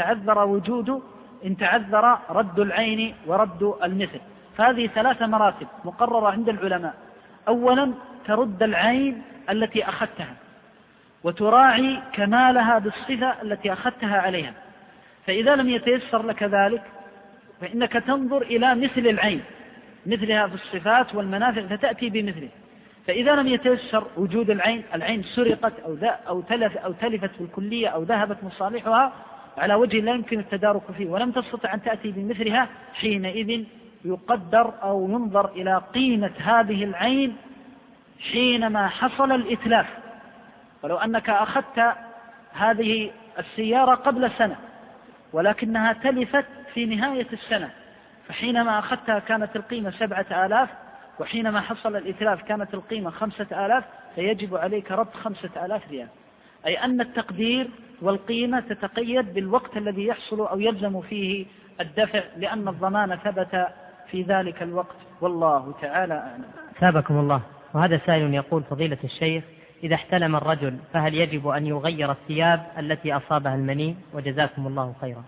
إن تعذر رد العين ورد المثل. فهذه 3 مراتب مقررة عند العلماء: أولا ترد العين التي أخذتها وتراعي كمالها بالصفة التي أخذتها عليها، فإذا لم يتيسر لك ذلك فإنك تنظر إلى مثل العين مثلها في الصفات والمنافع فتأتي بمثله. فإذا لم يتيسر وجود العين سرقت أو تلفت بالكلية أو ذهبت مصالحها على وجه لا يمكن التدارك فيه ولم تستطع أن تأتي بمثلها، حينئذ يقدر أو ينظر إلى قيمة هذه العين حينما حصل الإتلاف. ولو أنك أخذت هذه السيارة قبل سنة ولكنها تلفت في نهاية السنة، فحينما أخذتها كانت القيمة 7,000 وحينما حصل الإتلاف كانت القيمة 5,000، فيجب عليك رد 5,000 ريال. أي أن التقدير والقيمة تتقيد بالوقت الذي يحصل أو يلزم فيه الدفع، لأن الضمان ثبت في ذلك الوقت، والله تعالى أعلم. ثابكم الله. وهذا سائل يقول: فضيلة الشيخ، إذا احتلم الرجل فهل يجب أن يغير الثياب التي أصابها المني؟ وجزاكم الله خيرا.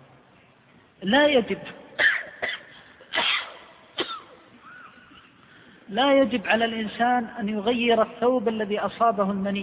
لا يجب على الإنسان أن يغير الثوب الذي أصابه المني،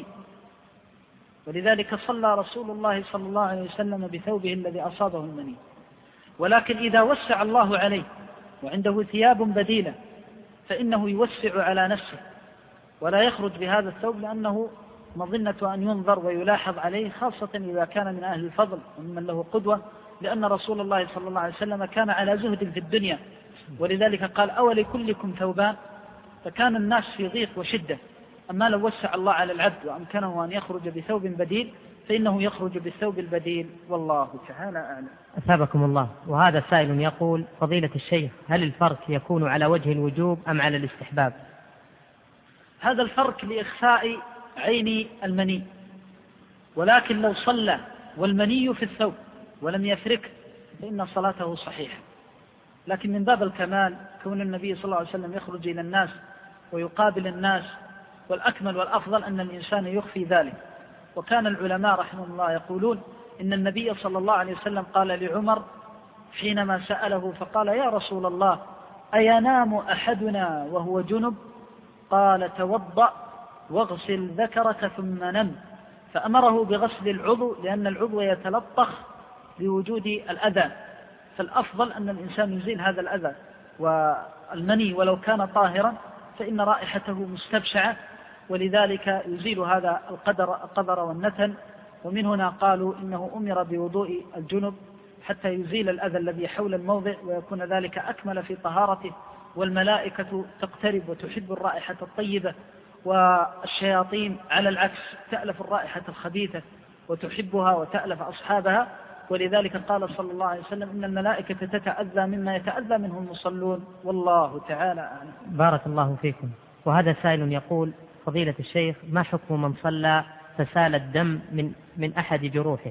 ولذلك صلى رسول الله صلى الله عليه وسلم بثوبه الذي أصابه المني. ولكن إذا وسع الله عليه وعنده ثياب بديلة فإنه يوسع على نفسه ولا يخرج بهذا الثوب، لأنه مظنة أن ينظر ويلاحظ عليه، خاصة إذا كان من أهل الفضل ومن له قدوة، لأن رسول الله صلى الله عليه وسلم كان على زهد في الدنيا، ولذلك قال: أولكلكم ثوبان؟ فكان الناس في ضيق وشدة. أما لو وسع الله على العبد وأمكنه أن يخرج بثوب بديل فإنه يخرج بالثوب البديل، والله تعالى أعلم. أثابكم الله. وهذا سائل يقول: فضيلة الشيخ، هل الفرق يكون على وجه الوجوب أم على الاستحباب؟ هذا الفرق لإخفاء عين المني، ولكن لو صلى والمني في الثوب ولم يفرك فإن صلاته صحيحة. لكن من باب الكمال كون النبي صلى الله عليه وسلم يخرج إلى الناس ويقابل الناس، والأكمل والأفضل أن الإنسان يخفي ذلك. وكان العلماء رحمهم الله يقولون إن النبي صلى الله عليه وسلم قال لعمر حينما سأله فقال: يا رسول الله، أينام أحدنا وهو جنب؟ قال: توضأ واغسل ذكرك ثم نم. فأمره بغسل العضو لأن العضو يتلطخ بوجود الأذى، فالأفضل أن الإنسان يزيل هذا الأذى. والمني ولو كان طاهرا فإن رائحته مستبشعة، ولذلك يزيل هذا القدر والنتن. ومن هنا قالوا إنه أمر بوضوء الجنب حتى يزيل الأذى الذي حول الموضع ويكون ذلك أكمل في طهارته. والملائكة تقترب وتحب الرائحة الطيبة، والشياطين على العكس تألف الرائحة الخبيثة وتحبها وتألف أصحابها. ولذلك قال صلى الله عليه وسلم: إن الملائكة تتأذى مما يتأذى منه المصلون، والله تعالى أعلم. بارك الله فيكم. وهذا سائل يقول: فضيلة الشيخ، ما حكم من صلى فسال الدم من أحد جروحه؟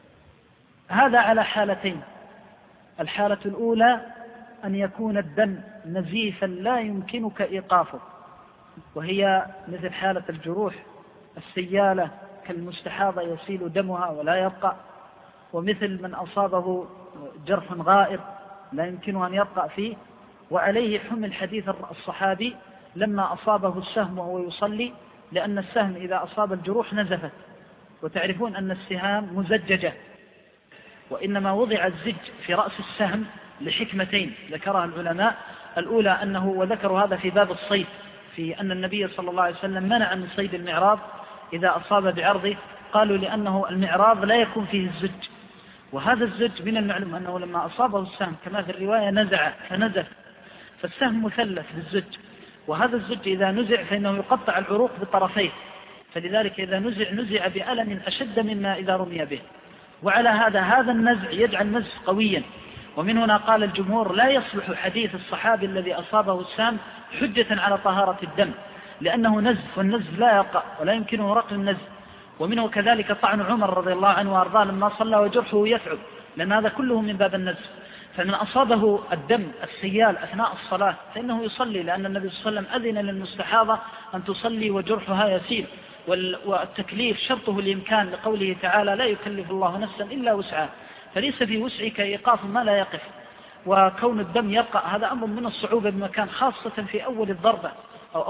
هذا على حالتين. الحالة الأولى أن يكون الدم نزيفا لا يمكنك إيقافه، وهي مثل حالة الجروح السيالة كالمستحاضة يسيل دمها ولا يبقى، ومثل من أصابه جرح غائر لا يمكنه أن يبقى فيه. وعليه حمل حديث الصحابي لما أصابه السهم وهو يصلي، لأن السهم إذا أصاب الجروح نزفت، وتعرفون أن السهام مزججة، وإنما وضع الزج في رأس السهم لحكمتين ذكرها العلماء. الأولى أنه، وذكروا هذا في باب الصيد، في أن النبي صلى الله عليه وسلم منع من صيد المعراض إذا أصاب بعرضه، قالوا لأنه المعراض لا يكون فيه الزج، وهذا الزج من المعلوم أنه لما أصابه السهم كما في الرواية نزع فنزف، فالسهم مثلث بالزج، وهذا الزج إذا نزع فإنه يقطع العروق بطرفيه، فلذلك إذا نزع بألم أشد مما إذا رمي به. وعلى هذا النزع يجعل نزف قويا. ومن هنا قال الجمهور: لا يصلح حديث الصحابي الذي أصابه السام حجة على طهارة الدم، لأنه نزف، والنزف لا يقع ولا يمكنه رقم النزف. ومنه كذلك طعن عمر رضي الله عنه وأرضاه لما صلى وجرحه يثعب، لأن هذا كله من باب النزف. فمن أصابه الدم السيال أثناء الصلاة فإنه يصلي، لأن النبي صلى الله عليه وسلم أذن للمستحاضة أن تصلي وجرحها يسيل، والتكليف شرطه الإمكان، لقوله تعالى: لا يكلف الله نفسا إلا وسعها، فليس في وسعك إيقاف ما لا يقف. وكون الدم يبقى هذا أمر من الصعوبة بمكان، خاصة في أول الضربة أو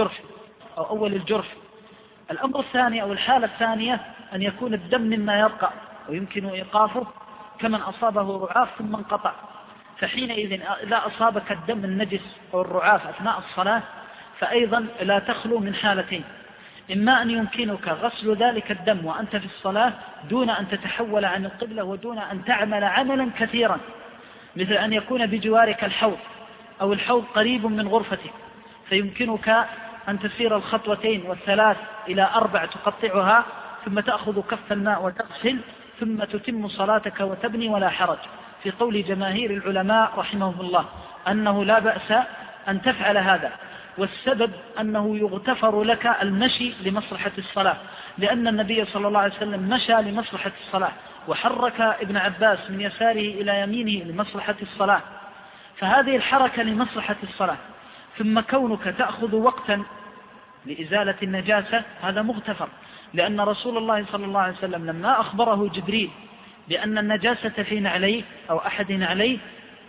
أول الجرح. الأمر الثاني أو الحالة الثانية أن يكون الدم مما يبقى ويمكن إيقافه، كمن أصابه رعاف ثم انقطع، فحينئذ إذا أصابك الدم النجس أو الرعاف أثناء الصلاة فأيضا لا تخلو من حالتين: إما أن يمكنك غسل ذلك الدم وأنت في الصلاة دون أن تتحول عن القبلة ودون أن تعمل عملا كثيرا، مثل أن يكون بجوارك الحوض أو الحوض قريب من غرفتك فيمكنك أن تسير الخطوتين والثلاث إلى 4 تقطعها، ثم تأخذ كف الماء وتغسل، ثم تتم صلاتك وتبني ولا حرج، في قول جماهير العلماء رحمهم الله أنه لا بأس أن تفعل هذا. والسبب أنه يغتفر لك المشي لمصلحة الصلاة، لأن النبي صلى الله عليه وسلم مشى لمصلحة الصلاة، وحرك ابن عباس من يساره إلى يمينه لمصلحة الصلاة، فهذه الحركة لمصلحة الصلاة. ثم كونك تأخذ وقتا لإزالة النجاسة هذا مغتفر، لأن رسول الله صلى الله عليه وسلم لما أخبره جبريل بأن النجاسة في نعليه أو أحد نعليه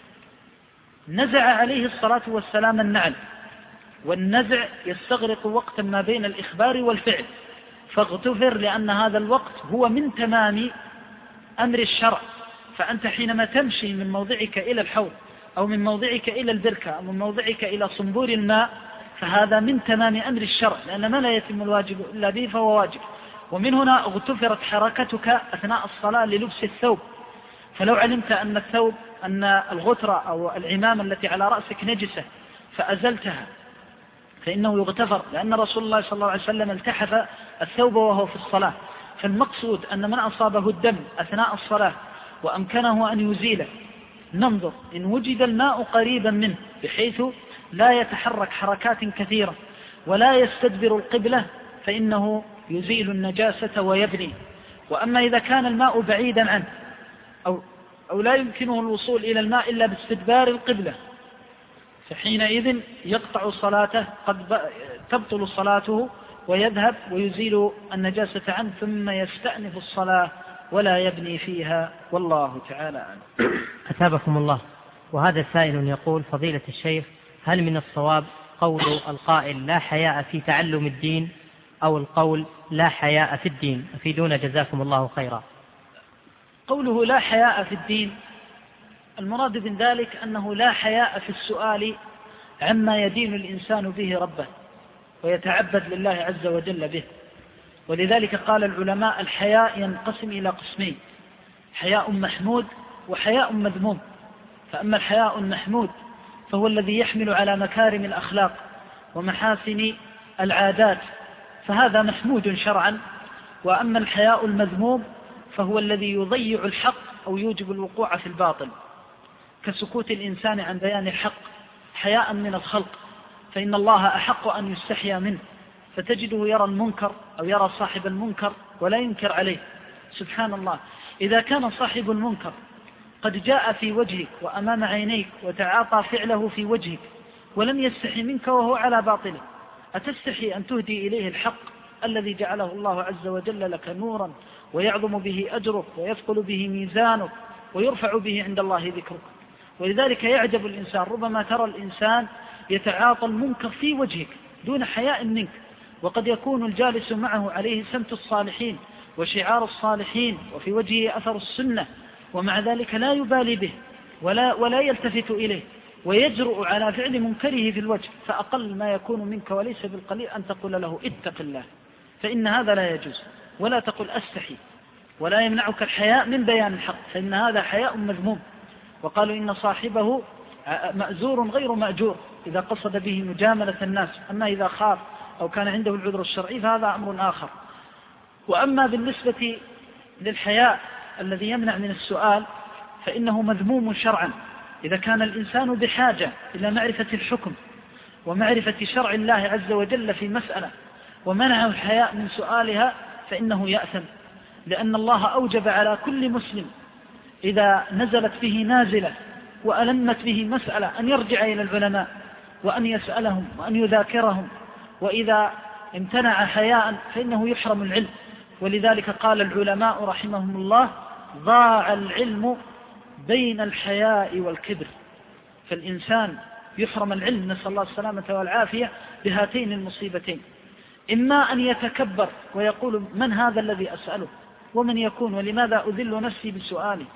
نزع عليه الصلاة والسلام النعل، والنزع يستغرق وقتا ما بين الإخبار والفعل، فاغتفر لأن هذا الوقت هو من تمام أمر الشرع. فأنت حينما تمشي من موضعك إلى الحوض أو من موضعك إلى البركة أو من موضعك إلى صنبور الماء فهذا من تمام أمر الشرع، لأن ما لا يتم الواجب إلا به فهو واجب. ومن هنا اغتفرت حركتك أثناء الصلاة للبس الثوب، فلو علمت أن الغترة أو العمامة التي على رأسك نجسة فأزلتها فإنه يغتفر، لأن رسول الله صلى الله عليه وسلم التحف الثوب وهو في الصلاة. فالمقصود أن من أصابه الدم أثناء الصلاة وأمكنه أن يزيله ننظر إن وجد الماء قريبا منه بحيث لا يتحرك حركات كثيرة ولا يستدبر القبلة فإنه يزيل النجاسة ويبني. وأما إذا كان الماء بعيدا عنه أو لا يمكنه الوصول إلى الماء إلا باستدبار القبلة فحينئذ يقطع صلاته، قد تبطل صلاته ويذهب ويزيل النجاسة عنه ثم يستأنف الصلاة ولا يبني فيها، والله تعالى أعلم. أثابكم الله. وهذا سائل يقول: فضيلة الشيخ، هل من الصواب قول القائل لا حياء في تعلم الدين أو القول لا حياء في الدين؟ أفيدونا جزاكم الله خيرا. قوله لا حياء في الدين المراد من ذلك أنه لا حياء في السؤال عما يدين الإنسان به ربه ويتعبد لله عز وجل به. ولذلك قال العلماء الحياء ينقسم إلى قسمين: حياء محمود وحياء مذموم. فأما الحياء المحمود فهو الذي يحمل على مكارم الأخلاق ومحاسن العادات، فهذا محمود شرعا. وأما الحياء المذموم فهو الذي يضيع الحق أو يوجب الوقوع في الباطل، كسكوت الإنسان عن بيان الحق حياء من الخلق، فإن الله أحق أن يستحيا منه، فتجده يرى المنكر أو يرى صاحب المنكر ولا ينكر عليه. سبحان الله، إذا كان صاحب المنكر قد جاء في وجهك وأمام عينيك وتعاطى فعله في وجهك ولم يستحي منك وهو على باطله، أتستحي أن تهدي إليه الحق الذي جعله الله عز وجل لك نورا ويعظم به أجرك ويثقل به ميزانك ويرفع به عند الله ذكرك؟ ولذلك يعجب الإنسان، ربما ترى الإنسان يتعاطى المنكر في وجهك دون حياء منك، وقد يكون الجالس معه عليه سمت الصالحين وشعار الصالحين وفي وجهه أثر السنة، ومع ذلك لا يبالي به ولا يلتفت إليه ويجرؤ على فعل منكره في الوجه. فأقل ما يكون منك وليس بالقليل أن تقول له اتق الله، فإن هذا لا يجوز. ولا تقل أستحي، ولا يمنعك الحياء من بيان الحق، فإن هذا حياء مذموم. وقالوا إن صاحبه مأزور غير مأجور إذا قصد به مجاملة الناس، أما إذا خاف أو كان عنده العذر الشرعي فهذا أمر آخر. وأما بالنسبة للحياء الذي يمنع من السؤال فإنه مذموم شرعا إذا كان الإنسان بحاجة إلى معرفة الحكم ومعرفة شرع الله عز وجل في مسألة ومنعه الحياء من سؤالها فإنه يأثم، لأن الله أوجب على كل مسلم إذا نزلت به نازلة وألمت به مسألة أن يرجع إلى العلماء وأن يسألهم وأن يذاكرهم، وإذا امتنع حياء فإنه يحرم العلم. ولذلك قال العلماء رحمهم الله: ضاع العلم بين الحياء والكبر. فالإنسان يحرم العلم، نسأل الله السلامة والعافية، بهاتين المصيبتين: إما أن يتكبر ويقول من هذا الذي أسأله ومن يكون ولماذا أذل نفسي بسؤالي،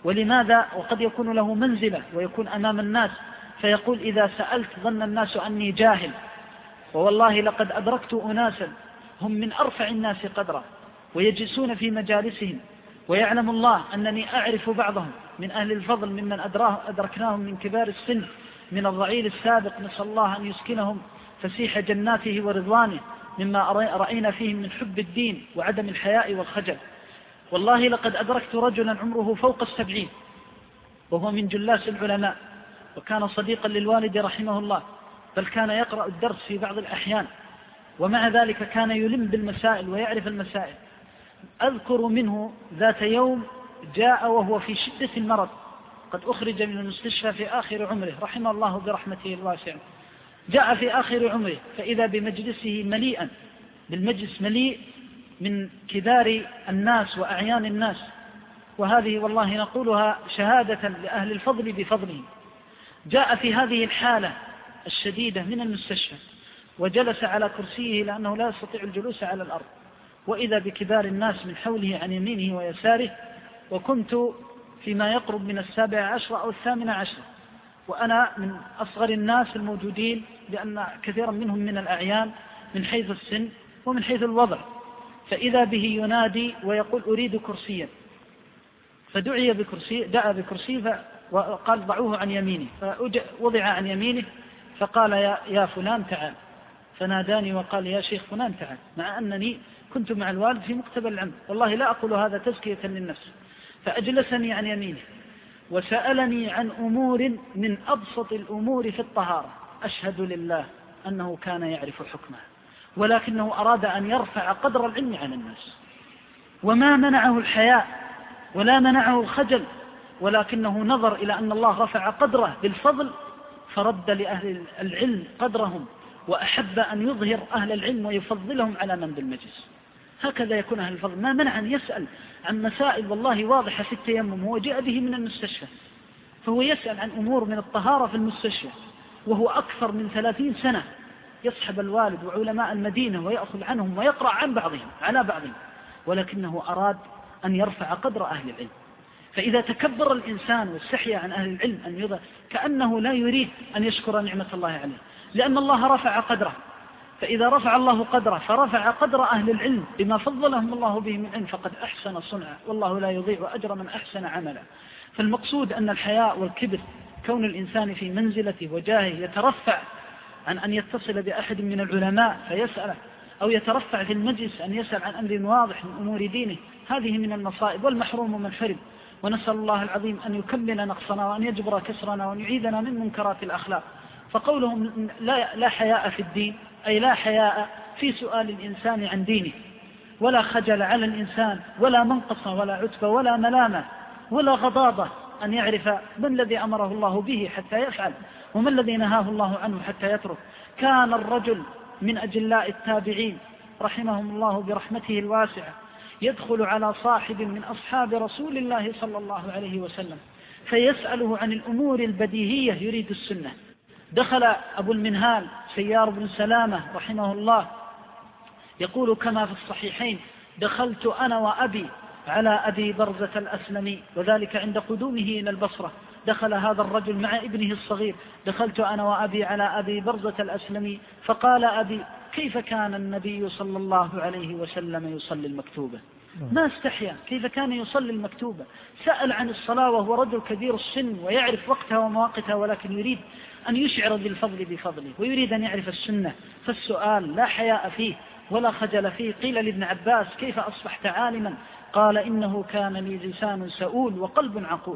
ولماذا؟ وقد يكون له منزلة ويكون أمام الناس فيقول إذا سألت ظن الناس أني جاهل، ووالله لقد أدركت أناسا هم من أرفع الناس قدرا ويجلسون في مجالسهم، ويعلم الله أنني أعرف بعضهم من أهل الفضل ممن أدركناهم من كبار السن من الرعيل السابق، نسأل الله أن يسكنهم فسيح جناته ورضوانه، مما رأينا فيهم من حب الدين وعدم الحياء والخجل. والله لقد أدركت رجلا عمره فوق 70 وهو من جلاس العلماء، وكان صديقا للوالد رحمه الله، بل كان يقرأ الدرس في بعض الأحيان، ومع ذلك كان يلم بالمسائل ويعرف المسائل. أذكر منه ذات يوم جاء وهو في شدة المرض، قد أخرج من المستشفى في آخر عمره رحمه الله برحمته الواسعة. جاء في آخر عمره فإذا بمجلسه مليئا، بالمجلس مليء من كبار الناس وأعيان الناس، وهذه والله نقولها شهادة لأهل الفضل بفضله. جاء في هذه الحالة الشديدة من المستشفى وجلس على كرسيه لأنه لا يستطيع الجلوس على الأرض، وإذا بكبار الناس من حوله عن يمينه ويساره، وكنت فيما يقرب من 17 أو 18، وأنا من أصغر الناس الموجودين، لأن كثيرا منهم من الأعيان من حيث السن ومن حيث الوضع. فإذا به ينادي ويقول أريد كرسيا، فدعي بكرسي، دعا بكرسي وقال ضعوه عن يمينه، فوضع عن يمينه، فقال يا فلان تعال، فناداني وقال يا شيخ فلان تعال، مع أنني كنت مع الوالد في مقتبل العمر، والله لا أقول هذا تزكية للنفس. فأجلسني عن يمينه وسألني عن أمور من أبسط الأمور في الطهارة، أشهد لله أنه كان يعرف حكمه، ولكنه أراد أن يرفع قدر العلم عن الناس، وما منعه الحياء ولا منعه الخجل، ولكنه نظر إلى أن الله رفع قدره بالفضل فرد لأهل العلم قدرهم، وأحب أن يظهر أهل العلم ويفضلهم على من بالمجلس. هكذا يكون أهل الفضل. ما منع أن يسأل عن مسائل والله واضحة في التيمم، هو جاء به من المستشفى، فهو يسأل عن أمور من الطهارة في المستشفى، وهو أكثر من 30 سنة يصحب الوالد وعلماء المدينة ويأخذ عنهم ويقرأ عن بعضهم على بعضهم، ولكنه أراد أن يرفع قدر أهل العلم. فإذا تكبر الإنسان واستحيا عن أهل العلم أن يظهر كأنه لا يريد أن يشكر نعمة الله عليه، لأن الله رفع قدره. فإذا رفع الله قدره فرفع قدر أهل العلم بما فضلهم الله به من علم، فقد أحسن صنعا، والله لا يضيع أجر من أحسن عملا. فالمقصود أن الحياء والكبر، كون الإنسان في منزلته وجاهه يترفع عن أن يتصل بأحد من العلماء فيسأله، أو يترفع في المجلس أن يسأل عن أمر واضح من أمور دينه، هذه من المصائب، والمحروم من حرم. ونسأل الله العظيم أن يكمل نقصنا وأن يجبر كسرنا وأن يعيدنا من منكرات الأخلاق. فقولهم لا حياء في الدين، أي لا حياء في سؤال الإنسان عن دينه، ولا خجل على الإنسان، ولا منقص ولا عتب ولا ملامة ولا غضاضة، أن يعرف ما الذي أمره الله به حتى يفعل، وما الذي نهاه الله عنه حتى يترك. كان الرجل من أجلاء التابعين رحمهم الله برحمته الواسعة يدخل على صاحب من أصحاب رسول الله صلى الله عليه وسلم فيسأله عن الأمور البديهية يريد السنة. دخل أبو المنهال سيار بن سلامة رحمه الله يقول كما في الصحيحين: دخلت أنا وأبي على أبي برزة الأسلمي، وذلك عند قدومه إلى البصرة. دخل هذا الرجل مع ابنه الصغير: دخلت أنا وأبي على أبي برزة الأسلمي فقال أبي: كيف كان النبي صلى الله عليه وسلم يصلي المكتوبة؟ ما استحيا، كيف كان يصلي المكتوبة؟ سأل عن الصلاة وهو رجل كبير السن ويعرف وقتها ومواقتها، ولكن يريد أن يشعر بالفضل بفضله، ويريد أن يعرف السنة. فالسؤال لا حياء فيه ولا خجل فيه. قيل لابن عباس: كيف أصبحت عالما؟ قال: إنه كان لي لسان سؤول وقلب عقول.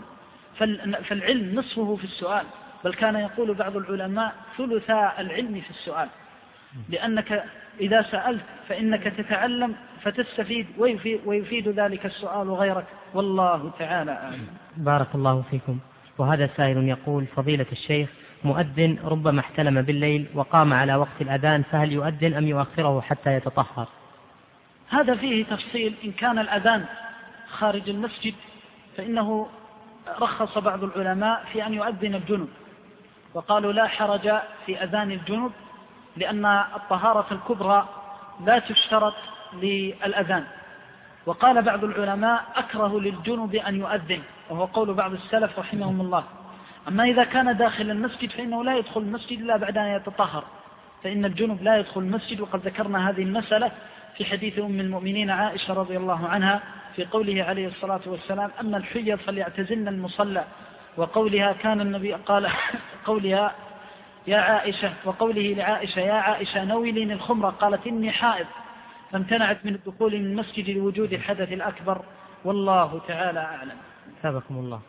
فالعلم نصفه في السؤال، بل كان يقول بعض العلماء: ثلثا العلم في السؤال، لأنك إذا سألت فإنك تتعلم فتستفيد، ويفيد ذلك السؤال غيرك، والله تعالى أعلم. بارك الله فيكم. وهذا سائل يقول: فضيلة الشيخ، مؤذن ربما احتلم بالليل وقام على وقت الأذان، فهل يؤذن أم يؤخره حتى يتطهر؟ هذا فيه تفصيل. إن كان الأذان خارج المسجد فإنه رخص بعض العلماء في أن يؤذن الجنب، وقالوا لا حرج في أذان الجنب، لأن الطهارة الكبرى لا تشترط للأذان. وقال بعض العلماء: أكره للجنب أن يؤذن، وهو قول بعض السلف رحمهم الله. أما إذا كان داخل المسجد فإنه لا يدخل المسجد إلا بعد أن يتطهر، فإن الجنب لا يدخل المسجد. وقد ذكرنا هذه المسألة في حديث أم المؤمنين عائشة رضي الله عنها في قوله عليه الصلاة والسلام: أما الحيض فليعتزلن المصلى، وقولها كان النبي قال قولها يا عائشة، وقوله لعائشة يا عائشة نوّليني الخمرة، قالت إني حائض، فامتنعت من الدخول من المسجد لوجود الحدث الأكبر. والله تعالى أعلم. ثابكم الله.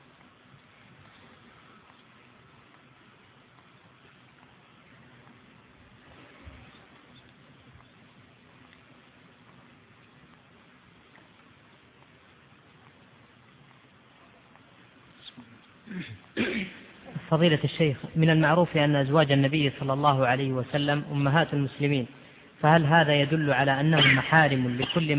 فضيلة الشيخ، من المعروف أن أزواج النبي صلى الله عليه وسلم أمهات المسلمين، فهل هذا يدل على أنهم محارم لكل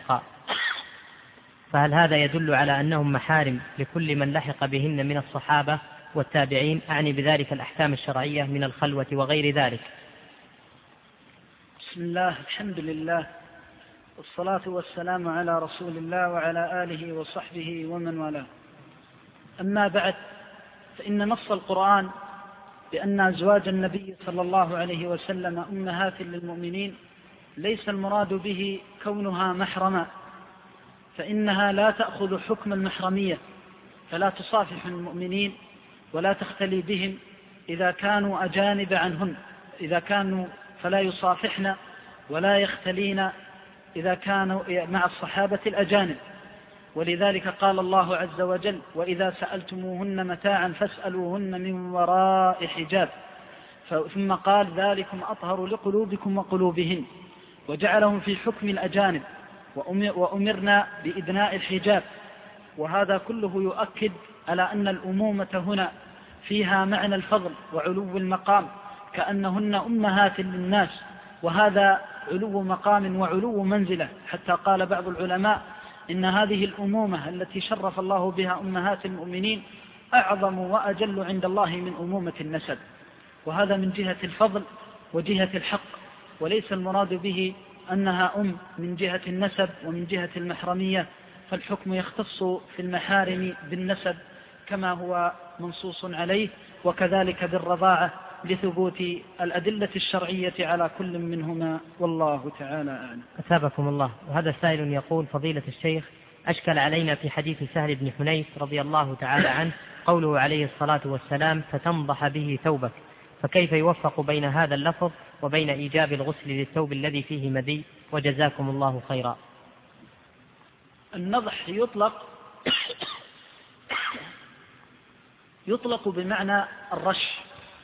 من لحق بهن من الصحابة والتابعين؟ أعني بذلك الأحكام الشرعية من الخلوة وغير ذلك. بسم الله، الحمد لله، والصلاة والسلام على رسول الله وعلى آله وصحبه ومن والاه. أما بعد، فإن نص القرآن بأن أزواج النبي صلى الله عليه وسلم أمهات للمؤمنين ليس المراد به كونها محرما، فإنها لا تأخذ حكم المحرمية، فلا تصافح المؤمنين ولا تختلي بهم إذا كانوا أجانب عنهن، إذا كانوا فلا يصافحن ولا يختلين إذا كانوا مع الصحابة الأجانب. ولذلك قال الله عز وجل: وإذا سألتموهن متاعا فاسألوهن من وراء حجاب، ثم قال: ذلكم أطهر لقلوبكم وقلوبهن، وجعلهم في حكم الأجانب، وأمرنا بإدناء الحجاب. وهذا كله يؤكد على أن الأمومة هنا فيها معنى الفضل وعلو المقام، كأنهن أمهات للناس، وهذا علو مقام وعلو منزلة، حتى قال بعض العلماء إن هذه الأمومة التي شرف الله بها أمهات المؤمنين أعظم وأجل عند الله من أمومة النسب، وهذا من جهة الفضل وجهة الحق، وليس المراد به أنها من جهة النسب ومن جهة المحرمية، فالحكم يختص في المحارم بالنسب كما هو منصوص عليه، وكذلك بالرضاعة لثبوت الأدلة الشرعية على كل منهما، والله تعالى أعلم. أثابكم الله. وهذا سائل يقول: فضيلة الشيخ، أشكل علينا في حديث سهل بن حنيف رضي الله تعالى عنه قوله عليه الصلاة والسلام: فتنضح به ثوبك، فكيف يوفق بين هذا اللفظ وبين إيجاب الغسل للثوب الذي فيه مذي؟ وجزاكم الله خيرا. النضح يطلق بمعنى الرش،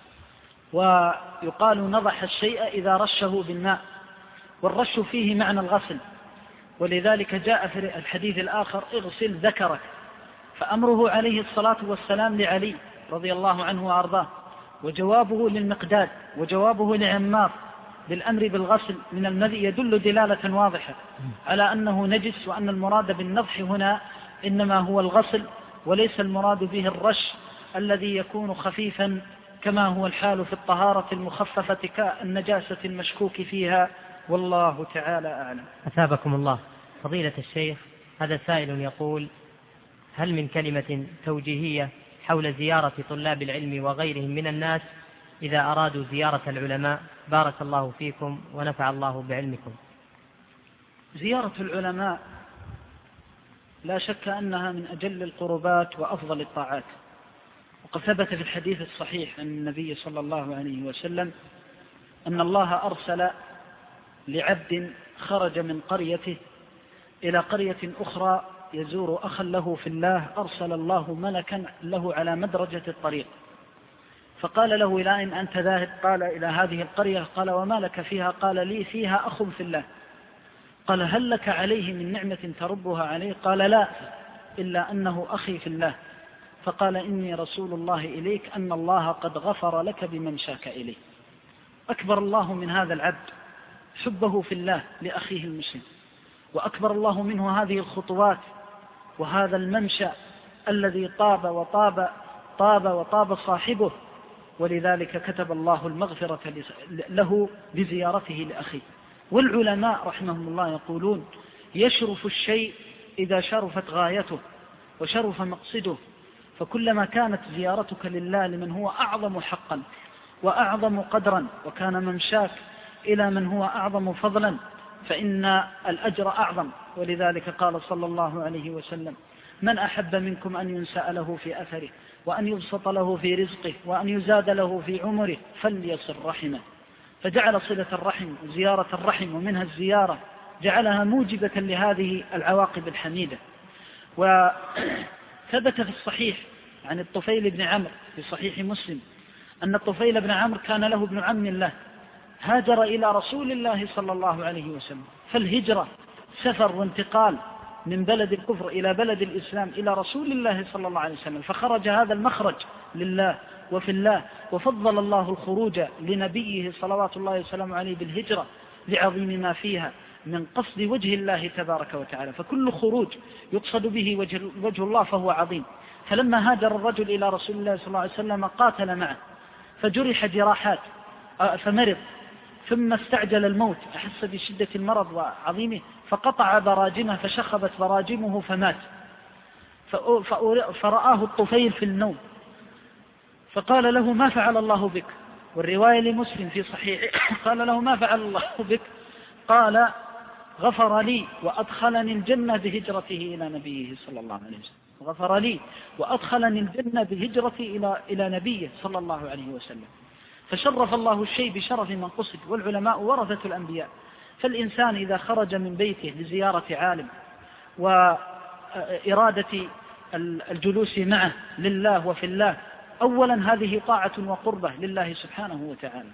ويقال نضح الشيء إذا رشه بالماء، والرش فيه معنى الغسل، ولذلك جاء في الحديث الآخر: اغسل ذكرك. فأمره عليه الصلاة والسلام لعلي رضي الله عنه وأرضاه، وجوابه للمقداد، وجوابه لعمار بالأمر بالغسل من المذي يدل دلالة واضحة على أنه نجس، وأن المراد بالنضح هنا إنما هو الغسل، وليس المراد به الرش الذي يكون خفيفا كما هو الحال في الطهارة المخففة كالنجاسة المشكوك فيها، والله تعالى أعلم. أثابكم الله. فضيلة الشيخ، هذا سائل يقول: هل من كلمة توجيهية حول زيارة طلاب العلم وغيرهم من الناس إذا أرادوا زيارة العلماء؟ بارك الله فيكم ونفع الله بعلمكم. زيارة العلماء لا شك أنها من أجل القربات وأفضل الطاعات، وقد ثبت في الحديث الصحيح عن النبي صلى الله عليه وسلم أن الله أرسل لعبد خرج من قريته إلى قرية أخرى يزور أخا له في الله، أرسل الله ملكا له على مدرجة الطريق، فقال له: إلى أين أنت ذاهب؟ قال: إلى هذه القرية. قال: وما لك فيها؟ قال: لي فيها أخ في الله. قال: هل لك عليه من نعمة تربها عليه؟ قال: لا، إلا أنه أخي في الله. فقال: إني رسول الله إليك أن الله قد غفر لك بممشاك إليه. أكبر الله من هذا العبد حبه في الله لأخيه المسلم، وأكبر الله منه هذه الخطوات وهذا الممشى الذي طاب صاحبه، ولذلك كتب الله المغفرة له بزيارته لأخيه. والعلماء رحمهم الله يقولون: يشرف الشيء إذا شرفت غايته، وشرف مقصده، فكلما كانت زيارتك لله لمن هو أعظم حقا وأعظم قدرا وكان ممشاك إلى من هو أعظم فضلا فإن الأجر أعظم. ولذلك قال صلى الله عليه وسلم: من أحب منكم أن ينسأ له في أثره وأن يبسط له في رزقه وأن يزاد له في عمره فليصل رحمه. فجعل صلة الرحم وزيارة الرحم ومنها الزيارة جعلها موجبة لهذه العواقب الحميدة. وثبت في الصحيح عن الطفيل بن عمرو في صحيح مسلم أن الطفيل بن عمرو كان له ابن عم له هاجر إلى رسول الله صلى الله عليه وسلم. فالهجرة سفر وانتقال من بلد الكفر إلى بلد الإسلام إلى رسول الله صلى الله عليه وسلم، فخرج هذا المخرج لله وفي الله، وفضل الله الخروج لنبيه صلوات الله وسلامه عليه بالهجرة لعظيم ما فيها من قصد وجه الله تبارك وتعالى. فكل خروج يقصد به وجه الله فهو عظيم. فلما هاجر الرجل إلى رسول الله صلى الله عليه وسلم قاتل معه فجرح جراحات فمرض، ثم استعجل الموت، أحس بشدة المرض وعظيمه فقطع براجمه فشخبت براجمه فمات. فرآه الطفيل في النوم فقال له: ما فعل الله بك؟ والرواية لمسلم في صحيح قال له: ما فعل الله بك؟ قال: غفر لي وأدخلني الجنة بهجرته إلى نبيه صلى الله عليه وسلم. غفر لي وأدخلني الجنة بهجرتي إلى نبيه صلى الله عليه وسلم. فشرف الله الشيء بشرف من قصد، والعلماء ورثة الأنبياء. فالإنسان إذا خرج من بيته لزيارة عالم وإرادة الجلوس معه لله وفي الله، أولا هذه طاعة وقربة لله سبحانه وتعالى.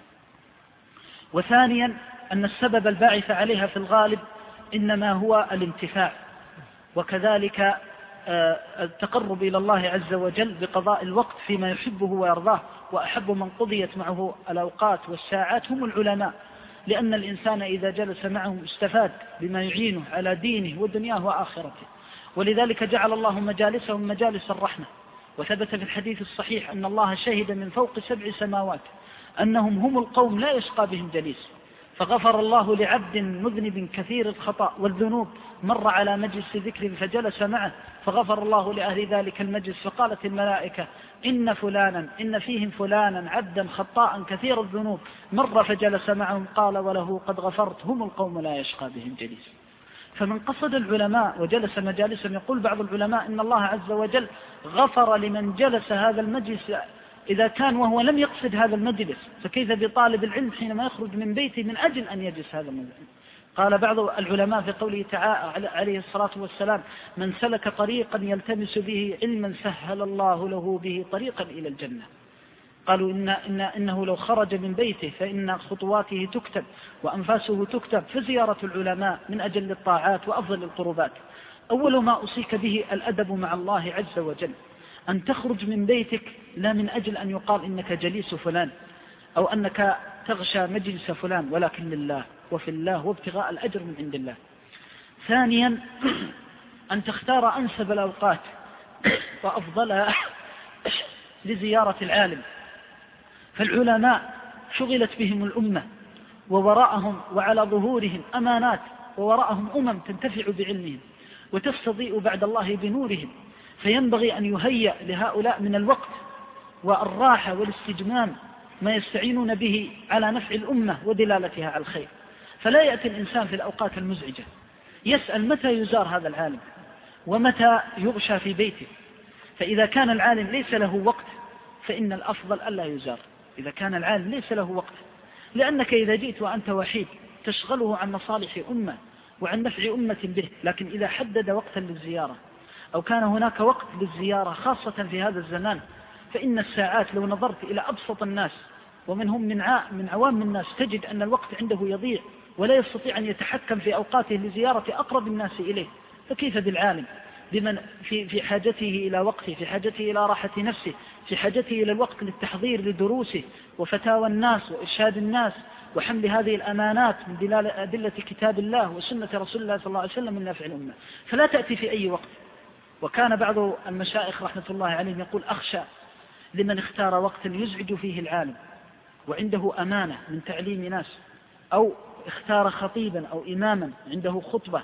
وثانيا أن السبب الباعث عليها في الغالب إنما هو الانتفاع، وكذلك التقرب إلى الله عز وجل بقضاء الوقت فيما يحبه ويرضاه. وأحب من قضيت معه الأوقات والساعات هم العلماء، لأن الإنسان إذا جلس معهم استفاد بما يعينه على دينه ودنياه وآخرته. ولذلك جعل الله مجالسهم مجالس الرحمة. وثبت في الحديث الصحيح أن الله شهد من فوق 7 سماوات أنهم هم القوم لا يشقى بهم جليس. فغفر الله لعبد مذنب كثير الخطأ والذنوب مر على مجلس ذكر فجلس معه فغفر الله لأهل ذلك المجلس، فقالت الملائكة: إن فيهم فلانا عبدا خطاء كثير الذنوب مر فجلس معهم، قال: وله قد غفرت، هم القوم لا يشقى بهم جليس. فمن قصد العلماء وجلس مجالسهم، يقول بعض العلماء إن الله عز وجل غفر لمن جلس هذا المجلس إذا كان وهو لم يقصد هذا المجلس، فكيف بطالب العلم حينما يخرج من بيته من أجل أن يجلس هذا المجلس؟ قال بعض العلماء في قوله تعالى عليه الصلاة والسلام: من سلك طريقا يلتمس به علما سهل الله له به طريقا إلى الجنة. قالوا إنه لو خرج من بيته فإن خطواته تكتب وأنفاسه تكتب. فزيارة العلماء من أجل الطاعات وأفضل القربات. أول ما أوصيك به الأدب مع الله عز وجل، أن تخرج من بيتك لا من أجل أن يقال إنك جليس فلان أو أنك تغشى مجلس فلان، ولكن لله وفي الله وابتغاء الأجر من عند الله. ثانيا أن تختار أنسب الأوقات وأفضلها لزيارة العالم. فالعلماء شغلت بهم الأمة، ووراءهم وعلى ظهورهم أمانات، ووراءهم تنتفع بعلمهم وتستضيء بعد الله بنورهم. فينبغي أن يهيأ لهؤلاء من الوقت والراحة والاستجمام ما يستعينون به على نفع الأمة ودلالتها على الخير. فلا يأتي الإنسان في الأوقات المزعجة يسأل متى يزار هذا العالم ومتى يغشى في بيته. فإذا كان العالم ليس له وقت فإن الأفضل ألا يزار. إذا كان العالم ليس له وقت، لأنك إذا جئت وأنت وحيد تشغله عن مصالح أمة وعن نفع أمة به. لكن إذا حدد وقتا للزيارة أو كان هناك وقت للزيارة خاصة في هذا الزمان، فإن الساعات لو نظرت إلى أبسط الناس ومنهم من عوام الناس تجد أن الوقت عنده يضيع ولا يستطيع أن يتحكم في أوقاته لزيارة أقرب الناس إليه. فكيف بالعالم بمن في حاجته إلى وقته، في حاجته إلى راحة نفسه، في حاجته إلى الوقت للتحضير لدروسه وفتاوى الناس وإرشاد الناس وحمل هذه الأمانات من دلالة أدلة كتاب الله وسنة رسول الله صلى الله عليه وسلم من نافع الأمة. فلا تأتي في أي وقت. وكان بعض المشايخ رحمة الله عليهم يقول: أخشى لمن اختار وقتا يزعج فيه العالم وعنده أمانة من تعليم ناس، أو اختار خطيبا أو إماما عنده خطبة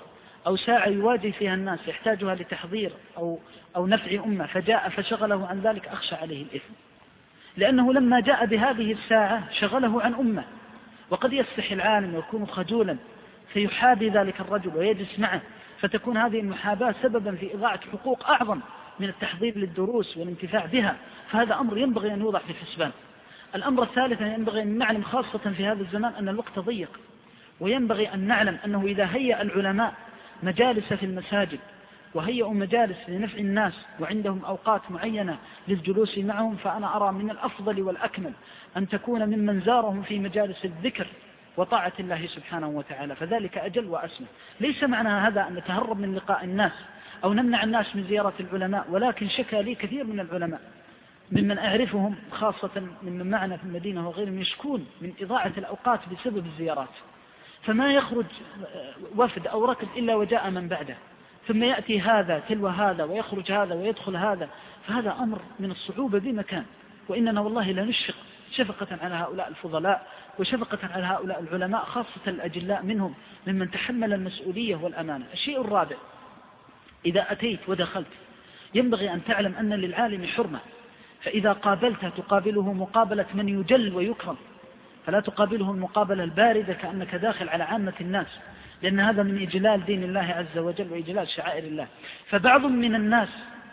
أو ساعة يواجه فيها الناس يحتاجها لتحضير أو نفع أمة فجاء فشغله عن ذلك أخشى عليه الإثم، لأنه لما جاء بهذه الساعة شغله عن أمة. وقد يستحي العالم ويكون خجولا فيحابي ذلك الرجل ويجلس معه، فتكون هذه المحاباة سببا في إضاعة حقوق أعظم من التحضير للدروس والانتفاع بها، فهذا أمر ينبغي أن يوضع في الحسبان. الأمر الثالث ينبغي أن نعلم خاصة في هذا الزمان أن الوقت ضيق، وينبغي أن نعلم أنه إذا هيأ العلماء مجالس في المساجد وهيئوا مجالس لنفع الناس وعندهم أوقات معينة للجلوس معهم، فأنا أرى من الأفضل والأكمل أن تكون ممن زارهم في مجالس الذكر وطاعة الله سبحانه وتعالى، فذلك أجل وأسمى. ليس معنى هذا أن نتهرب من لقاء الناس أو نمنع الناس من زيارة العلماء، ولكن شكى لي كثير من العلماء ممن أعرفهم خاصة ممن معنا في المدينة وغيرهم يشكون من إضاعة الأوقات بسبب الزيارات، فما يخرج وفد أو ركب إلا وجاء من بعده، ثم يأتي هذا تلو هذا ويخرج هذا ويدخل هذا، فهذا أمر من الصعوبة بمكان. وإننا والله لا نشفق شفقة على هؤلاء الفضلاء وشفقة على هؤلاء العلماء خاصة الأجلاء منهم ممن تحمل المسؤولية والأمانة. الشيء الرابع، إذا أتيت ودخلت ينبغي أن تعلم أن للعالم حرمة، فإذا قابلته تقابله مقابلة من يجل ويكرم، فلا تقابله المقابلة الباردة كأنك داخل على عامة الناس، لأن هذا من إجلال دين الله عز وجل وإجلال شعائر الله. فبعض من الناس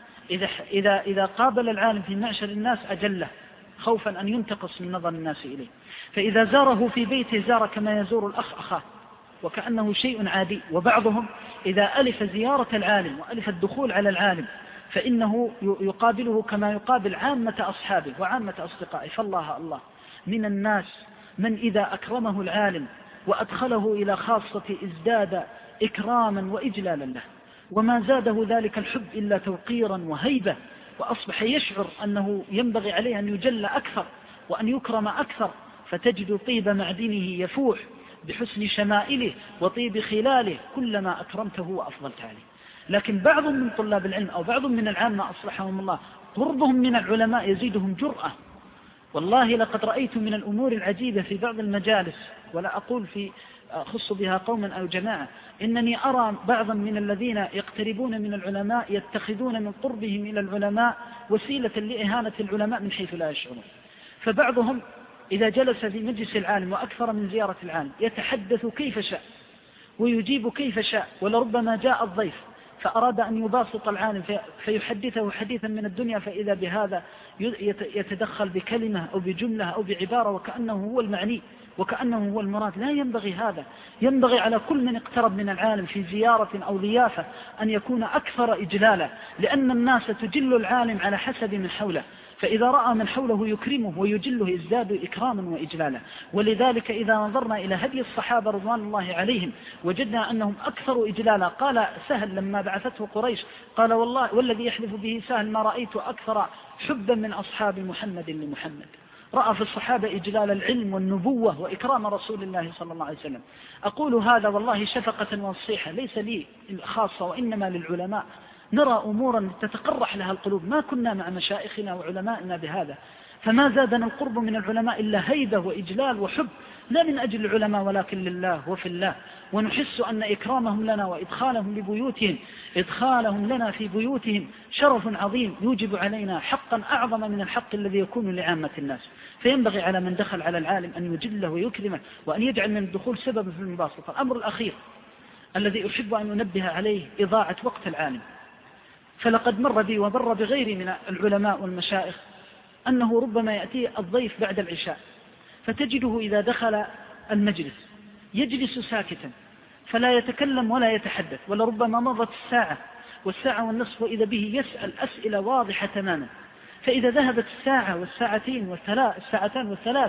إذا قابل العالم في معشر الناس أجله خوفا أن ينتقص من نظر الناس إليه، فإذا زاره في بيته زار كما يزور الأخ أخاه وكأنه شيء عادي. وبعضهم إذا ألف زيارة العالم وألف الدخول على العالم فإنه يقابله كما يقابل عامة أصحابه وعامة أصدقائه. فالله الله من الناس من إذا أكرمه العالم وأدخله إلى خاصة ازداد إكراما وإجلالا له، وما زاده ذلك الحب إلا توقيرا وهيبة، وأصبح يشعر أنه ينبغي عليه أن يجل أكثر وأن يكرم أكثر، فتجد طيب معدنه يفوح بحسن شمائله وطيب خلاله كلما أكرمته وأفضلت عليه. لكن بعض من طلاب العلم أو بعض من العامة أصلحهم الله قربهم من العلماء يزيدهم جرأة. والله لقد رأيت من الأمور العجيبة في بعض المجالس، ولا أقول في خص بها قوما أو جماعة، إنني أرى بعضا من الذين يقتربون من العلماء يتخذون من قربهم إلى العلماء وسيلة لإهانة العلماء من حيث لا يشعرون. فبعضهم إذا جلس في مجلس العالم وأكثر من زيارة العالم يتحدث كيف شاء ويجيب كيف شاء، ولربما جاء الضيف فأراد أن يباسط العالم فيحدثه حديثا من الدنيا، فإذا بهذا يتدخل بكلمة أو بجملة أو بعبارة وكأنه هو المعني وكأنه هو المراد. لا ينبغي هذا. ينبغي على كل من اقترب من العالم في زيارة أو ضيافة أن يكون أكثر إجلالا، لأن الناس تجل العالم على حسب من حوله، فإذا رأى من حوله يكرمه ويجله ازداد إكراما وإجلالا. ولذلك إذا نظرنا إلى هدي الصحابة رضوان الله عليهم وجدنا أنهم أكثر إجلالا. قال سهل لما بعثته قريش قال والله والذي يحلف به سهل ما رأيت أكثر حبا من أصحاب محمد لمحمد. رأى في الصحابة إجلال العلم والنبوة وإكرام رسول الله صلى الله عليه وسلم. أقول هذا والله شفقة ونصيحة ليس لي خاصة وإنما للعلماء. نرى أمورا تتقرح لها القلوب، ما كنا مع مشائخنا وعلمائنا بهذا، فما زادنا القرب من العلماء إلا هيبة وإجلال وحب، لا من أجل العلماء ولكن لله وفي الله. ونحس أن إكرامهم لنا وإدخالهم لبيوتهم إدخالهم لنا في بيوتهم شرف عظيم يوجب علينا حقا أعظم من الحق الذي يكون لعامة الناس. فينبغي على من دخل على العالم أن يجله ويكرمه وأن يجعل من الدخول سبب في المباسطة. الأمر الأخير الذي أحب أن أنبه عليه إضاعة وقت العالم. فلقد مر بي ومر بغيري من العلماء والمشايخ أنه ربما يأتي الضيف بعد العشاء فتجده إذا دخل المجلس يجلس ساكتا فلا يتكلم ولا يتحدث، ولربما مضت الساعة والساعة والنصف وإذا به يسأل أسئلة واضحة تماما. فإذا ذهبت الساعة والساعتين الساعتان والثلاث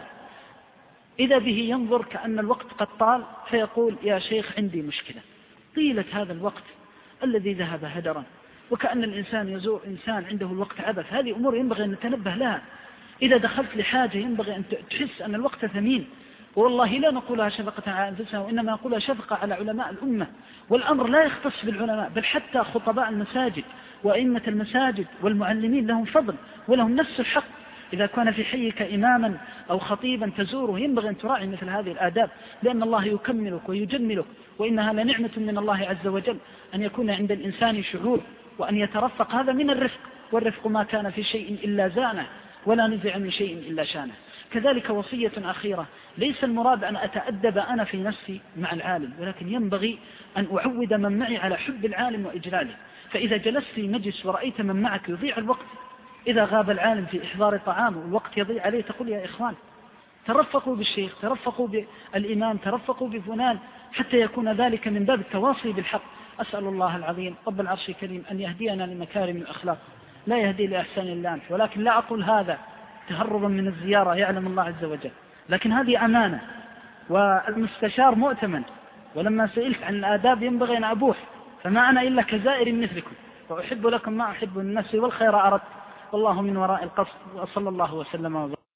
إذا به ينظر كأن الوقت قد طال فيقول يا شيخ عندي مشكلة. طيلة هذا الوقت الذي ذهب هدرا، وكأن الإنسان يزور إنسان عنده الوقت عبث. هذه أمور ينبغي أن نتنبه لها. إذا دخلت لحاجة ينبغي أن تحس أن الوقت ثمين، والله لا نقولها شفقة على أنفسنا وإنما نقولها شفقة على علماء الأمة. والأمر لا يختص بالعلماء بل حتى خطباء المساجد وأئمة المساجد والمعلمين لهم فضل ولهم نفس الحق. إذا كان في حيك إماما أو خطيبا تزوره ينبغي أن تراعي مثل هذه الآداب، لأن الله يكملك ويجملك، وإنها لنعمة من الله عز وجل أن يكون عند الإنسان شعور وأن يترفق. هذا من الرفق، والرفق ما كان في شيء إلا زانه ولا نزع من شيء إلا شانه. كذلك وصية أخيرة، ليس المراد أن أتأدب أنا في نفسي مع العالم، ولكن ينبغي أن أعود من معي على حب العالم وإجلاله. فإذا جلست في مجلس ورأيت من معك يضيع الوقت، إذا غاب العالم في إحضار طعام والوقت يضيع عليه، تقول يا إخوان ترفقوا بالشيخ، ترفقوا بالإمام، ترفقوا بفلان، حتى يكون ذلك من باب التواصي بالحق. أسأل الله العظيم رب العرش الكريم أن يهدينا لمكارم الأخلاق، لا يهدي لأحسان الله، ولكن لا أقول هذا تهربا من الزيارة، يعلم الله عز وجل، لكن هذه أمانة، والمستشار مؤتمن، ولما سئلت عن الآداب ينبغي أن أبوح، فما أنا إلا كزائر مثلكم، وأحب لكم ما أحب النفس والخير أردت، والله من وراء القصد، وصلى الله وسلم وبارك.